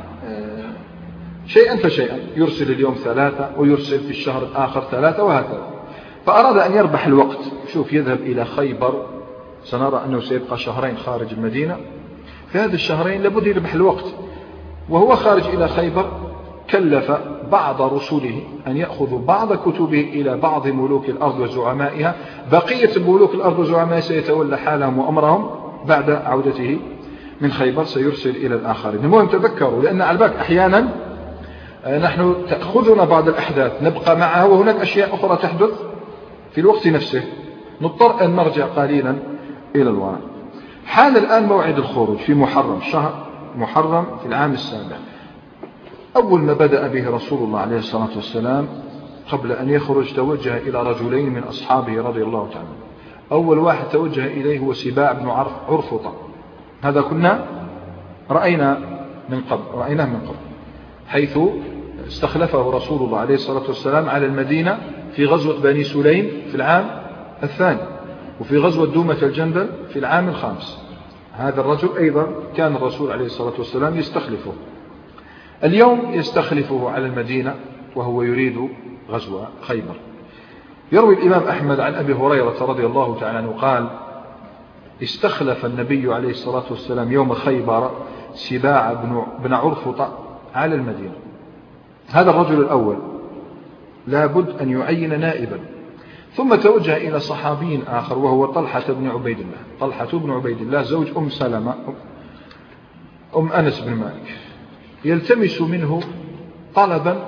شيئا فشيئا، يرسل اليوم ثلاثة ويرسل في الشهر الآخر ثلاثة وهكذا. فأراد أن يربح الوقت، شوف يذهب إلى خيبر، سنرى أنه سيبقى شهرين خارج المدينة، في هذه الشهرين لابد يربح الوقت. وهو خارج إلى خيبر كلف بعض رسله أن يأخذوا بعض كتبه إلى بعض ملوك الأرض وزعمائها، بقية ملوك الأرض وزعمائها سيتولى حالهم وأمرهم بعد عودته من خيبر، سيرسل إلى الآخرين. المهم تذكروا، لأن على الباك أحيانا نحن تأخذنا بعض الأحداث نبقى معها وهناك أشياء أخرى تحدث في الوقت نفسه، نضطر أن نرجع قليلا إلى الوراء. حان الآن موعد الخروج في محرم، شهر محرم في العام السابع. أول ما بدأ به رسول الله عليه الصلاة والسلام قبل أن يخرج توجه إلى رجلين من أصحابه رضي الله تعالى. أول واحد توجه إليه هو سباع بن عرفطة، هذا كنا رأينا من قبل رأيناه من قبل حيث استخلفه رسول الله عليه الصلاة والسلام على المدينة في غزوة بني سليم في العام الثاني، وفي غزوة دومة الجندل في العام الخامس. هذا الرجل أيضا كان الرسول عليه الصلاة والسلام يستخلفه، اليوم يستخلفه على المدينة وهو يريد غزو خيبر. يروي الإمام أحمد عن أبي هريرة رضي الله تعالى عنه قال: استخلف النبي عليه الصلاة والسلام يوم خيبر سباع بن عرفطة على المدينة. هذا الرجل الأول لابد أن يعين نائبا. ثم توجه إلى صحابي آخر وهو طلحة بن عبيد الله، طلحة بن عبيد الله زوج أم سلمة أم أنس بن مالك، يلتمس منه طلبا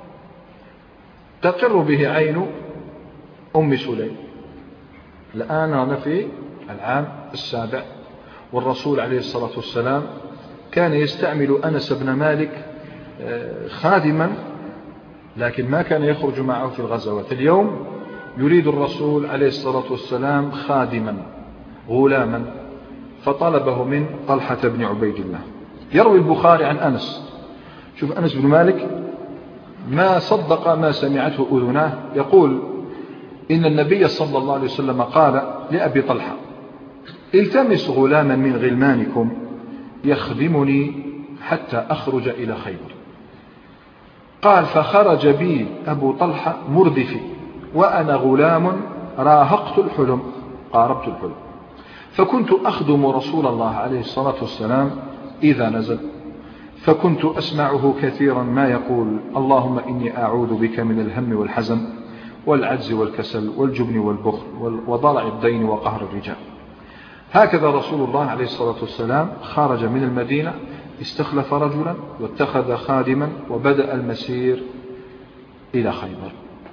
تقر به عين أم سليم. الآن أنا في العام السابع، والرسول عليه الصلاة والسلام كان يستعمل أنس بن مالك خادما، لكن ما كان يخرج معه في الغزوات. اليوم يريد الرسول عليه الصلاة والسلام خادما غلاما، فطلبه من طلحة بن عبيد الله. يروي البخاري عن أنس، شوف أنس بن مالك ما صدق ما سمعته أذناه، يقول: إن النبي صلى الله عليه وسلم قال لأبي طلحة: التمس غلاما من غلمانكم يخدمني حتى أخرج إلى خيبر. قال فخرج بي أبو طلحة مردفي وأنا غلام راهقت الحلم قاربت الحلم فكنت أخدم رسول الله عليه الصلاة والسلام إذا نزل فكنت أسمعه كثيرا ما يقول اللهم إني أعوذ بك من الهم والحزن والعجز والكسل والجبن والبخل وضلع الدين وقهر الرجال. هكذا رسول الله عليه الصلاة والسلام خرج من المدينة استخلف رجلا واتخذ خادما وبدأ المسير إلى خيبر.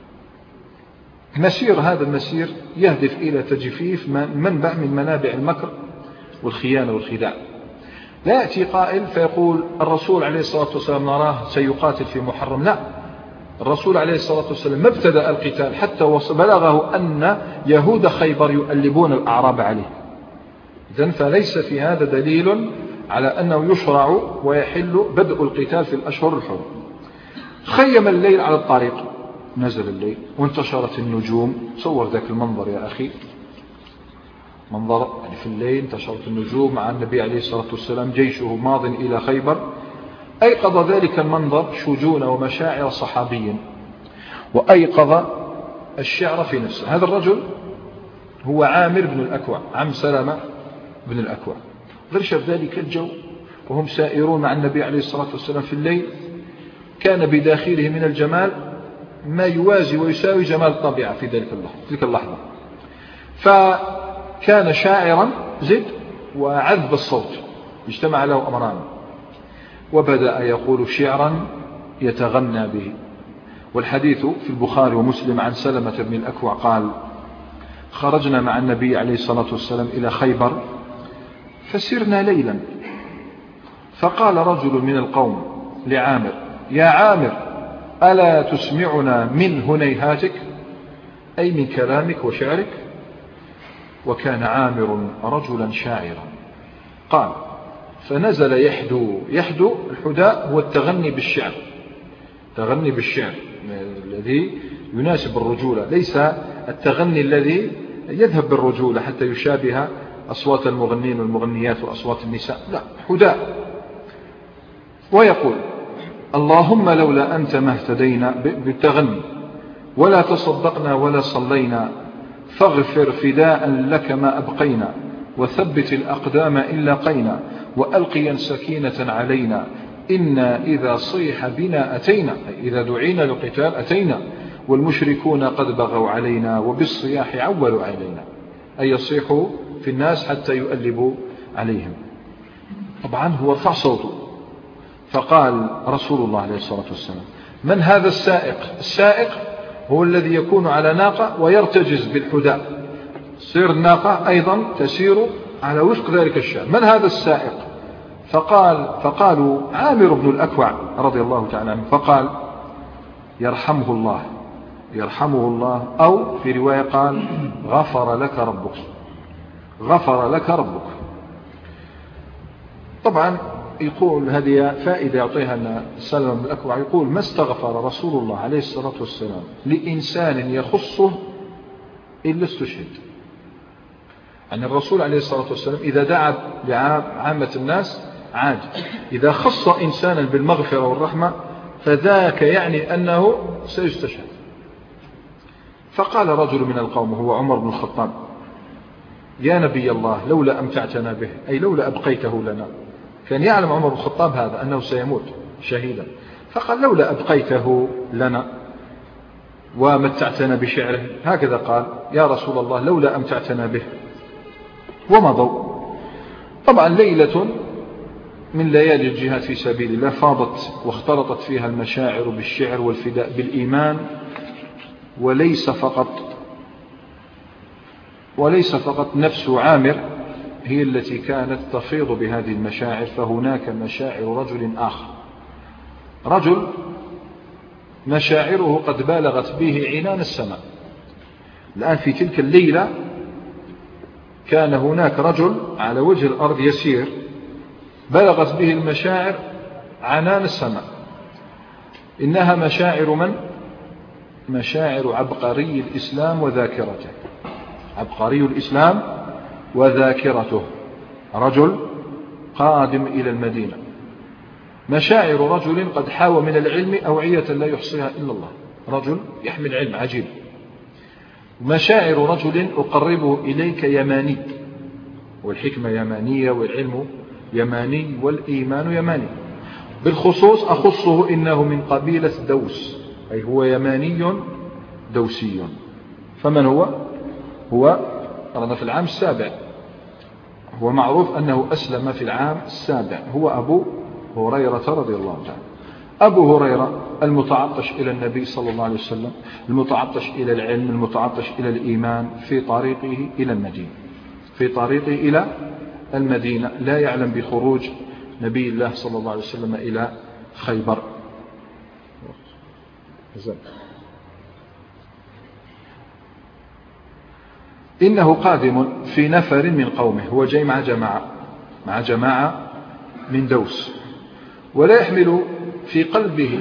مسير هذا المسير يهدف إلى تجفيف منبع من منابع المكر والخيانة والخداع. لا يأتي قائل فيقول الرسول عليه الصلاة والسلام نراه سيقاتل في محرم. لا، الرسول عليه الصلاة والسلام ما ابتدأ القتال حتى بلغه أن يهود خيبر يؤلبون الأعراب عليه. إذن فليس في هذا دليل على أنه يشرع ويحل بدء القتال في الأشهر الحرم. خيم الليل على الطريق، نزل الليل وانتشرت النجوم. تصور ذاك المنظر يا أخي، منظر يعني في الليل انتشرت النجوم مع النبي عليه الصلاة والسلام جيشه ماض إلى خيبر. أيقظ ذلك المنظر شجون ومشاعر صحابي وأيقظ الشعر في نفسه. هذا الرجل هو عامر بن الأكوع، عم سلمة بن الأكوع. غرش ذلك الجو وهم سائرون مع النبي عليه الصلاة والسلام في الليل، كان بداخله من الجمال ما يوازي ويساوي جمال الطبيعة في ذلك اللحظة, تلك اللحظة. فكان شاعرا زد وعذب الصوت، اجتمع له أمران، وبدأ يقول شعرا يتغنى به. والحديث في البخاري ومسلم عن سلمة بن الأكوع قال خرجنا مع النبي عليه الصلاة والسلام إلى خيبر فسرنا ليلا، فقال رجل من القوم لعامر يا عامر ألا تسمعنا من هنيهاتك، أي من كلامك وشعرك؟ وكان عامر رجلا شاعرا. قال فنزل يحدو. يحدو الحداء هو التغني بالشعر، تغني بالشعر الذي يناسب الرجولة، ليس التغني الذي يذهب بالرجولة حتى يشابه أصوات المغنين والمغنيات وأصوات النساء، لا، حداء. ويقول اللهم لولا أنت ما اهتدينا بالتغني ولا تصدقنا ولا صلينا، فاغفر فداء لك ما أبقينا، وثبت الأقدام إن لقينا، وألقيا سكينة علينا، إنا إذا صيح بنا أتينا، إذا دعينا للقتال أتينا، والمشركون قد بغوا علينا وبالصياح عولوا علينا، أي يصيحوا في الناس حتى يؤلبوا عليهم. طبعا هو رفع صوته، فقال رسول الله عليه الصلاة والسلام من هذا السائق؟ السائق هو الذي يكون على ناقة ويرتجز بالحداء، تصير الناقة أيضا تسير على وفق ذلك الشعر. من هذا السائق؟ فقال فقالوا عامر بن الأكوع رضي الله تعالى عنه، فقال يرحمه الله يرحمه الله، أو في رواية قال غفر لك ربك، غفر لك ربك. طبعا يقول هذه فائدة يعطيها أن سلمة بن الأكوع يقول ما استغفر رسول الله عليه الصلاة والسلام لإنسان يخصه إلا استشهد. يعني الرسول عليه الصلاة والسلام إذا دعا لعامة الناس عاد، إذا خص إنسانا بالمغفرة والرحمة فذاك يعني أنه سيستشهد. فقال رجل من القوم هو عمر بن الخطاب يا نبي الله لولا أمتعتنا به، أي لولا أبقيته لنا. كان يعلم عمر بن الخطاب هذا أنه سيموت شهيدا، فقال لولا أبقيته لنا ومتعتنا بشعره. هكذا قال يا رسول الله لولا أمتعتنا به. ومضوا. طبعا ليلة من ليالي الجهاد في سبيل الله فاضت واختلطت فيها المشاعر بالشعر والفداء بالإيمان، وليس فقط وليس فقط نفس عامر هي التي كانت تفيض بهذه المشاعر، فهناك مشاعر رجل آخر، رجل مشاعره قد بالغت به عنان السماء. الآن في تلك الليلة كان هناك رجل على وجه الأرض يسير بلغت به المشاعر عنان السماء. إنها مشاعر من؟ مشاعر عبقري الإسلام وذاكرته. عبقري الإسلام وذاكرته، رجل قادم إلى المدينة مشاعر رجل قد حاوى من العلم أوعية لا يحصيها إلا الله. رجل يحمل علم عجيب. مشاعر رجل أقربه إليك يماني، والحكمة يمانية والعلم يماني والإيمان يماني. بالخصوص أخصه إنه من قبيلة دوس، أي هو يماني دوسي. فمن هو؟ هو أراد في العام السابع، هو معروف أنه أسلم في العام السابع، هو أبو هريرة رضي الله عنه. أبو هريرة المتعطش إلى النبي صلى الله عليه وسلم، المتعطش إلى العلم، المتعطش إلى الإيمان، في طريقه إلى المدينة في طريقه إلى المدينة لا يعلم بخروج نبي الله صلى الله عليه وسلم إلى خيبر. إنه قادم في نفر من قومه، هو جاي مع جماعة مع جماعة من دوس، ولا يحمل في قلبه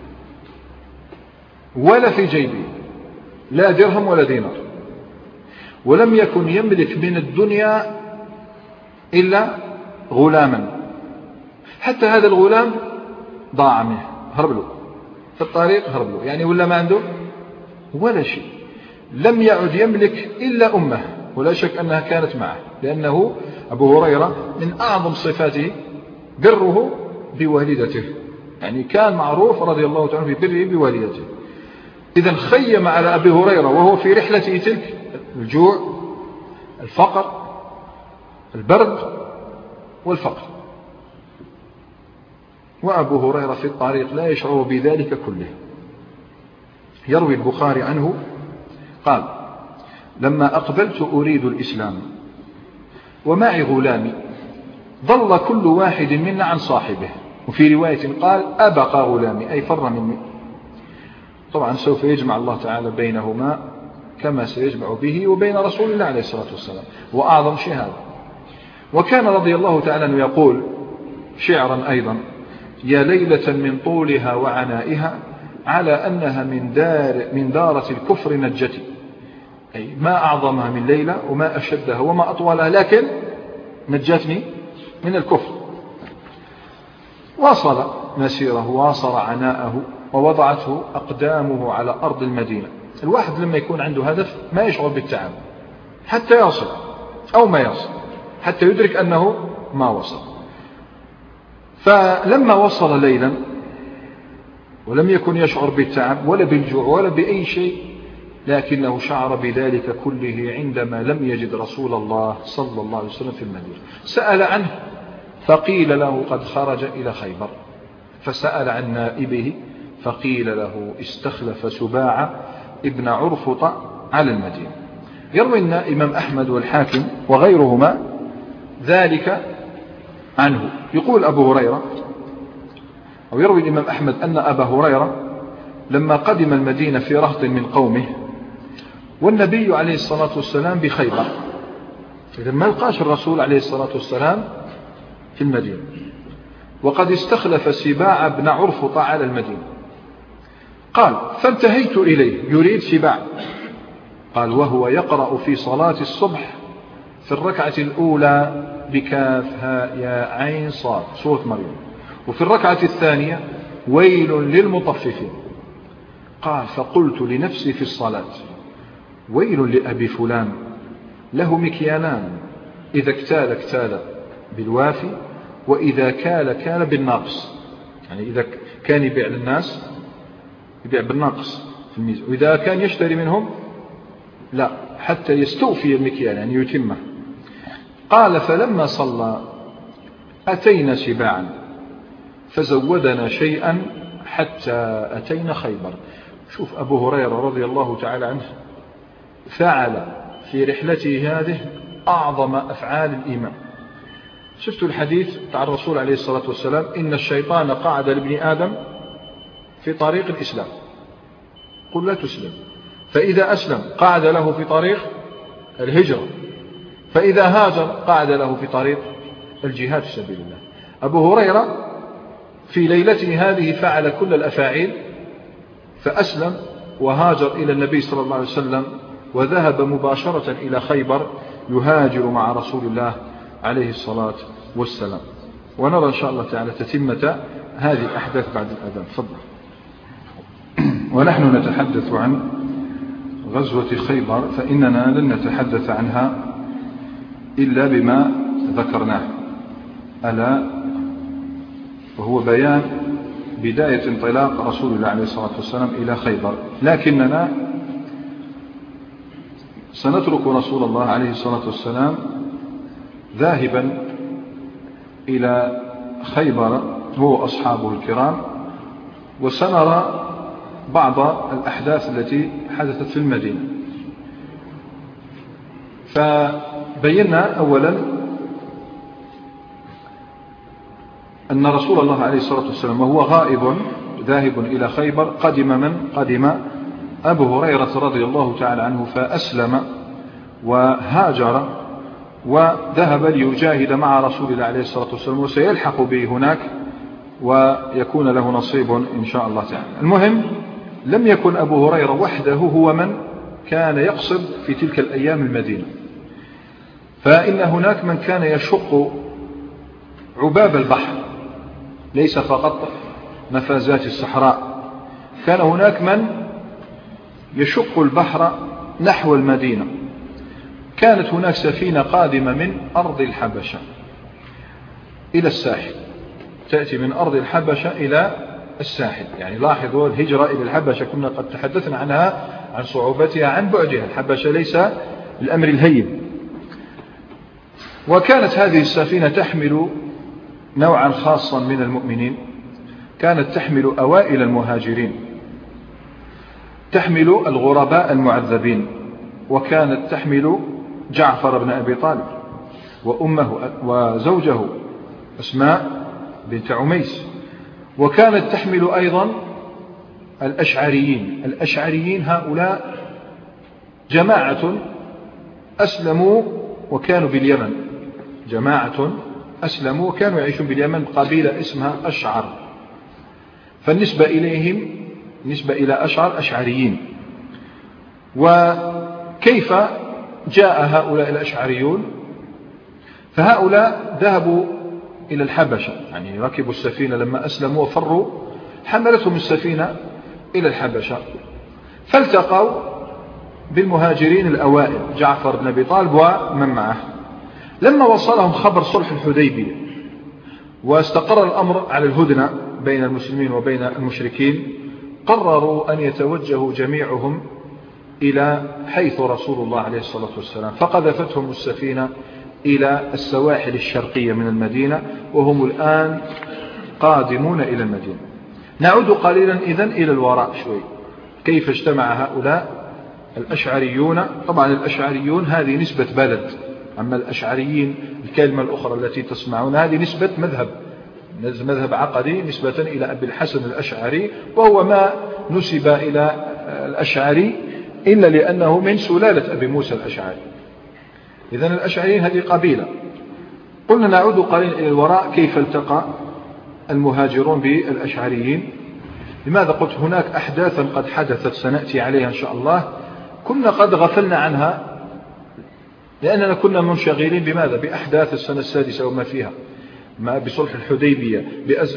ولا في جيبه لا درهم ولا دينار، ولم يكن يملك من الدنيا إلا غلاما، حتى هذا الغلام ضاع منه، هرب له في الطريق، هرب له يعني، ولا ما عنده ولا شيء. لم يعد يملك إلا أمه، ولا شك أنها كانت معه، لأنه أبو هريرة من أعظم صفاته بره بوالدته، يعني كان معروف رضي الله تعالى ببره بوالدته. إذن خيم على أبي هريرة وهو في رحلته تلك الجوع، الفقر، البرد والفقر، وأبو هريرة في الطريق لا يشعر بذلك كله. يروي البخاري عنه قال: لما أقبلت أريد الإسلام ومعي غلامي ضل كل واحد منا عن صاحبه، وفي رواية قال: أبقى غلامي، أي فر مني. طبعا سوف يجمع الله تعالى بينهما كما سيجمع به وبين رسول الله عليه الصلاة والسلام، وأعظم شيء هذا. وكان رضي الله تعالى أنه يقول شعرا أيضا: يا ليلة من طولها وعنائها على أنها من دار من دارة الكفر نجتي، أي ما أعظمها من ليلة وما أشدها وما أطولها، لكن نجتني من الكفر. واصل مسيره، واصل عناءه، ووضعته أقدامه على أرض المدينة. الواحد لما يكون عنده هدف ما يشعر بالتعب حتى يصل أو ما يصل، حتى يدرك أنه ما وصل. فلما وصل ليلا ولم يكن يشعر بالتعب ولا بالجوع ولا بأي شيء، لكنه شعر بذلك كله عندما لم يجد رسول الله صلى الله عليه وسلم في المدينة. سأل عنه فقيل له قد خرج إلى خيبر، فسأل عن نائبه فقيل له استخلف سباع ابن عرفط على المدينة. يروي الإمام أحمد والحاكم وغيرهما ذلك عنه. يقول أبو هريرة، أو يروي الإمام أحمد أن أبا هريرة لما قدم المدينة في رهط من قومه والنبي عليه الصلاة والسلام بخيبر، إذا ما لقاش الرسول عليه الصلاة والسلام في المدينة، وقد استخلف سباع بن عرفط على المدينة. قال: فانتهيت إليه، يريد سباع. قال: وهو يقرأ في صلاة الصبح في الركعة الأولى بكاف هاء يا عين صاد سورة مريم، وفي الركعة الثانية ويل للمطففين. قال: فقلت لنفسي في الصلاة: ويل لأبي فلان له مكيالان، إذا اكتال اكتال بالوافي، وإذا كال كال بالناقص، يعني إذا كان يبيع للناس يبيع بالناقص في الميزان، وإذا كان يشتري منهم لا، حتى يستوفي المكيال يعني يتمه. قال: فلما صلى أتينا سباعا فزودنا شيئا حتى أتينا خيبر. شوف أبو هريرة رضي الله تعالى عنه فعل في رحلته هذه أعظم أفعال الإيمان. شفت الحديث عن الرسول عليه الصلاة والسلام: إن الشيطان قعد لابن آدم في طريق الإسلام، قل لا تسلم، فإذا أسلم قعد له في طريق الهجرة، فإذا هاجر قعد له في طريق الجهاد في سبيل الله. أبو هريرة في ليلته هذه فعل كل الأفاعيل، فأسلم وهاجر إلى النبي صلى الله عليه وسلم، وذهب مباشرة إلى خيبر يهاجر مع رسول الله عليه الصلاة والسلام. ونرى إن شاء الله تعالى تتمة هذه الأحداث بعد الأذان. تفضل. ونحن نتحدث عن غزوة خيبر، فإننا لن نتحدث عنها إلا بما ذكرناه، ألا وهو بيان بداية انطلاق رسول الله عليه الصلاة والسلام إلى خيبر. لكننا سنترك رسول الله عليه الصلاة والسلام ذاهبا إلى خيبر هو وأصحابه الكرام، وسنرى بعض الأحداث التي حدثت في المدينة. فبينا أولا أن رسول الله عليه الصلاة والسلام وهو غائب ذاهب إلى خيبر قدم من قدم أبو هريرة رضي الله تعالى عنه، فأسلم وهاجر وذهب ليجاهد مع رسول الله عليه الصلاة والسلام، وسيلحق به هناك ويكون له نصيب إن شاء الله تعالى. المهم لم يكن أبو هريرة وحده هو من كان يقصد في تلك الأيام المدينة، فإن هناك من كان يشق عباب البحر، ليس فقط مفازات الصحراء، كان هناك من يشق البحر نحو المدينة. كانت هناك سفينة قادمة من أرض الحبشة إلى الساحل، تأتي من أرض الحبشة إلى الساحل. يعني لاحظوا الهجرة إلى الحبشة كنا قد تحدثنا عنها، عن صعوبتها، عن بعدها. الحبشة ليس الأمر الهين. وكانت هذه السفينة تحمل نوعا خاصا من المؤمنين، كانت تحمل أوائل المهاجرين، تحمل الغرباء المعذبين، وكانت تحمل جعفر بن أبي طالب وأمه وزوجه أسماء بنت عميس، وكانت تحمل أيضا الأشعريين. الأشعريين هؤلاء جماعة أسلموا وكانوا باليمن، جماعة أسلموا وكانوا يعيشون باليمن، قبيلة اسمها أشعر، فالنسبة إليهم نسبة إلى أشعر أشعريين. وكيف جاء هؤلاء الأشعريون؟ فهؤلاء ذهبوا إلى الحبشة، يعني ركبوا السفينة لما أسلموا وفروا، حملتهم السفينة إلى الحبشة، فالتقوا بالمهاجرين الأوائل جعفر بن أبي طالب ومن معه. لما وصلهم خبر صلح الحديبية واستقر الأمر على الهدنة بين المسلمين وبين المشركين، قرروا أن يتوجهوا جميعهم إلى حيث رسول الله عليه الصلاة والسلام، فقذفتهم السفينة إلى السواحل الشرقية من المدينة، وهم الآن قادمون إلى المدينة. نعود قليلا إذن إلى الوراء شوي، كيف اجتمع هؤلاء الأشعريون. طبعا الأشعريون هذه نسبة بلد، أما الأشعريين الكلمة الأخرى التي تسمعون هذه نسبة مذهب، مذهب عقدي نسبة إلى أبي الحسن الأشعري، وهو ما نسب إلى الأشعري إلا لأنه من سلالة أبي موسى الأشعري. إذن الأشعريين هذه قبيلة. قلنا نعود قليلا إلى الوراء، كيف التقى المهاجرون بالأشعريين. لماذا قلت هناك أحداثا قد حدثت سنأتي عليها إن شاء الله، كنا قد غفلنا عنها لأننا كنا منشغلين بماذا؟ بأحداث السنة السادسة وما فيها، ما بصلح الحديبية،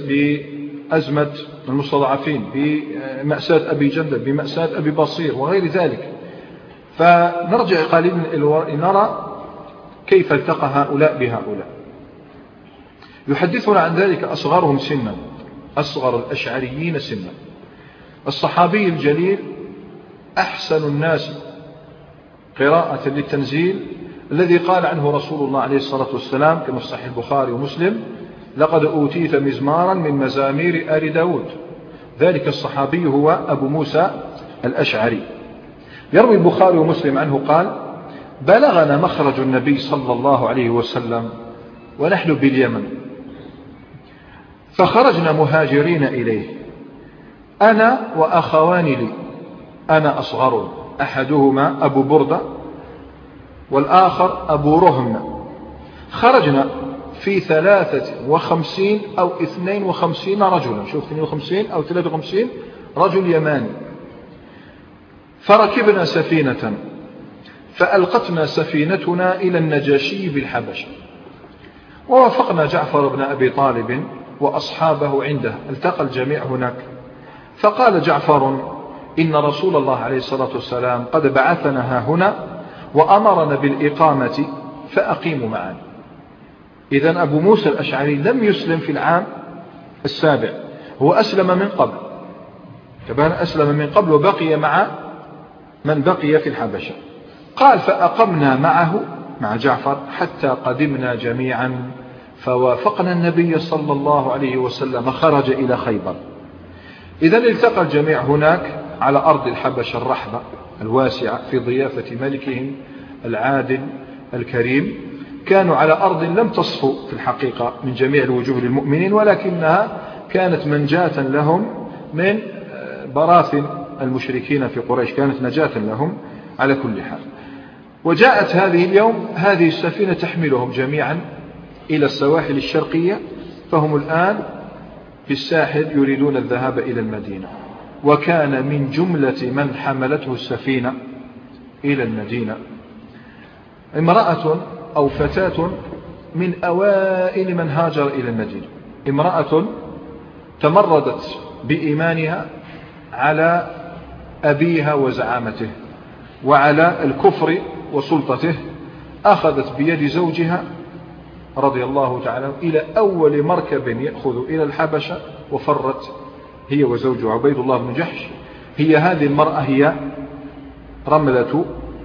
بأزمة المستضعفين، بمأساة أبي جندل، بمأساة أبي بصير وغير ذلك. فنرجع قليلا إلى نرى كيف التقى هؤلاء بهؤلاء. يحدثنا عن ذلك أصغرهم سنا، أصغر الأشعريين سنا، الصحابي الجليل أحسن الناس قراءة للتنزيل، الذي قال عنه رسول الله عليه الصلاة والسلام كما في صحيح البخاري ومسلم: لقد أوتيت مزمارا من مزامير آل داود. ذلك الصحابي هو أبو موسى الأشعري. يروي البخاري ومسلم عنه قال: بلغنا مخرج النبي صلى الله عليه وسلم ونحن باليمن، فخرجنا مهاجرين إليه، أنا وأخوان لي، أنا أصغر، أحدهما أبو بردة والآخر أبو رهم. خرجنا في ثلاثة وخمسين أو اثنين وخمسين رجلا، شوف اثنين وخمسين أو ثلاثة وخمسين رجل يماني. فركبنا سفينة فألقتنا سفينتنا إلى النجاشي بالحبشة، ووافقنا جعفر بن أبي طالب وأصحابه عنده، التقى الجميع هناك. فقال جعفر: إن رسول الله عليه الصلاة والسلام قد بعثنا ها هنا وأمرنا بالإقامة فأقيموا معنا. إذن أبو موسى الأشعري لم يسلم في العام السابع، هو أسلم من قبل، كمان أسلم من قبل وبقي مع من بقي في الحبشة. قال: فأقمنا معه مع جعفر حتى قدمنا جميعا فوافقنا النبي صلى الله عليه وسلم خرج إلى خيبر. إذن التقى الجميع هناك على أرض الحبشة الرحبة الواسعة في ضيافة ملكهم العادل الكريم. كانوا على أرض لم تصفو في الحقيقة من جميع الوجوه للمؤمنين، ولكنها كانت منجاة لهم من براثن المشركين في قريش، كانت نجاة لهم على كل حال. وجاءت هذه اليوم هذه السفينة تحملهم جميعا إلى السواحل الشرقية، فهم الآن في الساحل يريدون الذهاب إلى المدينة. وكان من جملة من حملته السفينة إلى المدينة امرأة أو فتاة من أوائل من هاجر إلى المدينة، امرأة تمردت بإيمانها على أبيها وزعامته وعلى الكفر وسلطته، أخذت بيد زوجها رضي الله تعالى إلى أول مركب يأخذ إلى الحبشة، وفرت هي وزوجها عبيد الله بن جحش. هي هذه المرأة هي رملة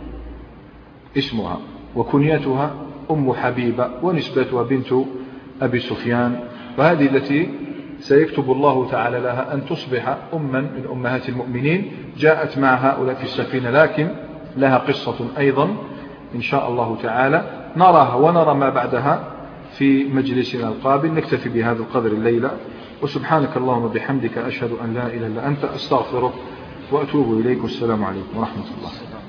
اسمها، وكنيتها أم حبيبة، ونسبتها بنت أبي سفيان، وهذه التي سيكتب الله تعالى لها أن تصبح أما من أمهات المؤمنين. جاءت مع هؤلاء في السفينة، لكن لها قصة أيضا إن شاء الله تعالى نراها ونرى ما بعدها في مجلسنا القابل. نكتفي بهذا القدر الليلة، وسبحانك اللهم بحمدك أشهد أن لا إله إلا أنت أستغفرك وأتوب إليك، والسلام عليكم ورحمة الله.